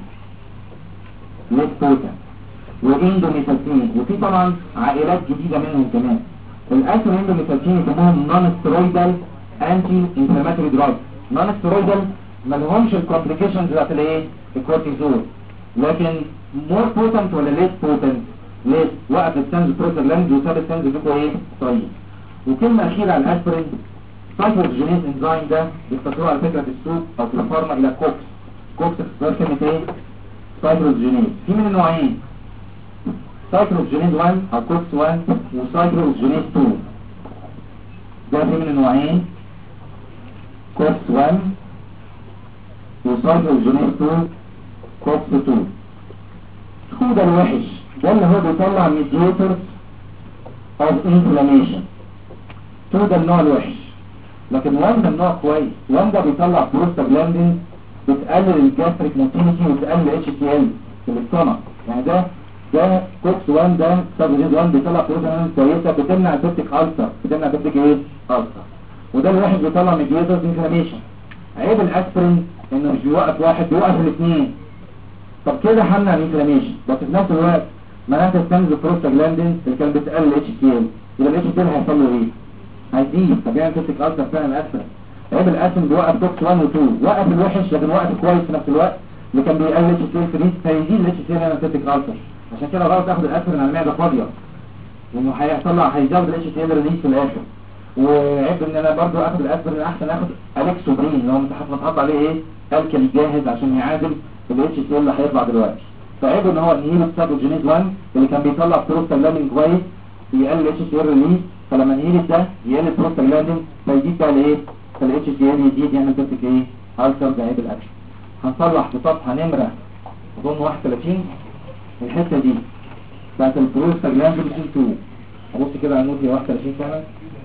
ليس بوتنت واندوميثالين، وفي طبعا عائلات جديده منهم كمان. الاسبرين والاندوميثالين يسموهم نون ستيرويدال انتي انفلاماتوري دراج. نون ستيرويدال ما لهمش الكومبليكيشنز بتاعت الايه الكورتيزول، لكن مور بوتنت ولا ليس بوتنت؟ ليس وقف السنز بروستاجلاند وساب السنز بيكو ايه طيب. وكلمه اخيره على الاسبرين سايكلوجينيز انزيم ده بيختصروه على فكره في السوق او في الفارما الى كوكس. كوكس اختصار كلمه ايه؟ سايكلوجينيز. في من النوعين سايكلوجينيز 1 او كوكس 1 وسايكلوجينيز 2. ده في من النوعين كوكس 1 وسايكلوجينيز 2 كوكس 2. هو ده الوحش، ده اللي هو بيطلع ميدياتورز اوف انفلاميشن. 2 ده النوع الوحش، لكن 1 ده النوع كويس. 1 ده بيطلع بروستاجلاندين بتقلل الجاستريك موتيليتي وتقلل اتش تي ال في الاستومك. يعني ده كوكس 1 ده سايكلوجينيز 1 بيطلع بروستاجلاندين كويسه بتمنع البيبتيك ألسر، بتمنع البيبتيك ايه؟ ألسر. وده الواحد بيطلع ميدياتورز انفلاميشن. عيب الاسبرين انه مش بيوقف واحد، بيوقف الاثنين. طب كده همنع الانفلاميشن بس في نفس الوقت منعت تستنزف بروستاجلاندين اللي كان بتقلل اتش تي ال. يبقى الاتش تي ال هيحصل له ايه؟ هيزيد. طب يعني بيبتيك ألسر فعلا الاسبرين. عيب الاسبرين بيوقف كوكس 1 و 2، وقف الوحش لكن وقف كويس في نفس الوقت اللي كان بيقلل اتش تي ال فري، فيزيد الاتش تي ال هنا بيبتيك ألسر. عشان كده غلط تاخد الاسبرين على المعده فاضيه، لانه هيزود الاتش تي ال ريليز في الاخر. وعيب ان انا برضو اخد الاسبرين احسن اخد الكسوبرين اللي هو متحط عليه ايه؟ الكلي جاهز عشان يعادل الاتش تي ال اللي هيطلع دلوقتي. فعيب ان هو انهيل السايكلوجينيز 1 اللي كان بيطلع بروستاجلاندين كويس يقلل الاتش تي ال ريليز، فلما انهيل ده يقلل البروستاجلاندين فيزيد بقى الايه؟ فالاتش تي ال يزيد يعمل بيبتيك ايه؟ ألسر. ده عيب الاكشن. هنصلح في صفحه نمره اظن 31 الحته دي بتاعت البروستاجلاندين 2. ابص كده على النوت هي 31 فعلا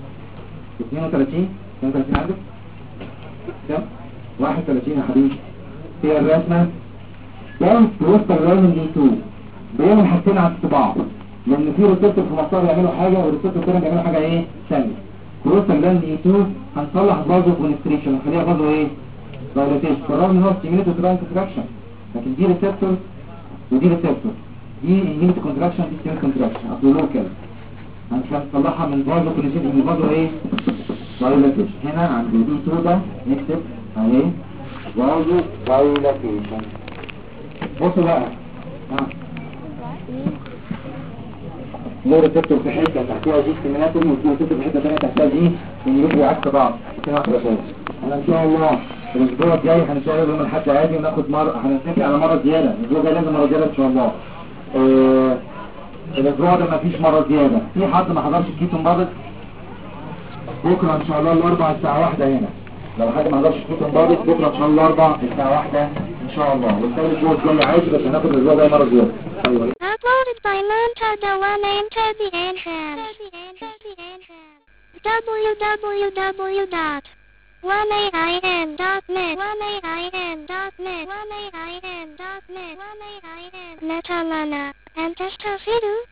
32 عندك كم؟ 31 يا حبيبي. هي الرسمه ده البروستاجلاندين 2 بيعمل حاجتين عكس بعض، لان في ريسبتور في مصدر يعملوا حاجه والريسبتور الثاني بيعملوا حاجه ايه ثانيه. بروستاجلاندين 2 هنصلح بازو كونستريكشن ونخليها بازو ايه؟ دايلاتيشن. بالرغم ان هو ستيميوليت وتراين كونتراكشن، لكن دي ريسبتور ودي ريسبتور، دي انهيبيت كونتراكشن دي ستيميوليت كونتراكشن اصل لوكال. هنطلعها من بازو كونستريكشن من بازو ايه؟ دايلاتيشن. هنا عند دي 2 ده نكتب اهي بازو دايلاتيشن. بصوا بقى لو ريسبتور في حته تحتها دي ستيميولاتوري وفي ريسبتور في حته ثانيه تحتها دي يبقوا عكس بعض. انا ان شاء الله الاسبوع الجاي هنشتغل يوم الاحد عادي وناخد مره، هنتفق على مره زياده. الاسبوع الجاي لازم مره زياده ان شاء الله. الاسبوع ده مفيش مره زياده. في حد ما حضرش الكيتون بادت بكره ان شاء الله الاربعاء الساعه 1 هنا. لو حد ما حضرش الكيتون بادت بكره ان شاء الله الاربعاء الساعه 1 ان شاء الله. والثاني الاسبوع الجاي عادي بس هناخد الاسبوع ده مره زياده. ايوه Uploaded by Montadella named the Enhance. www.1ain.net Metalana and Testafidu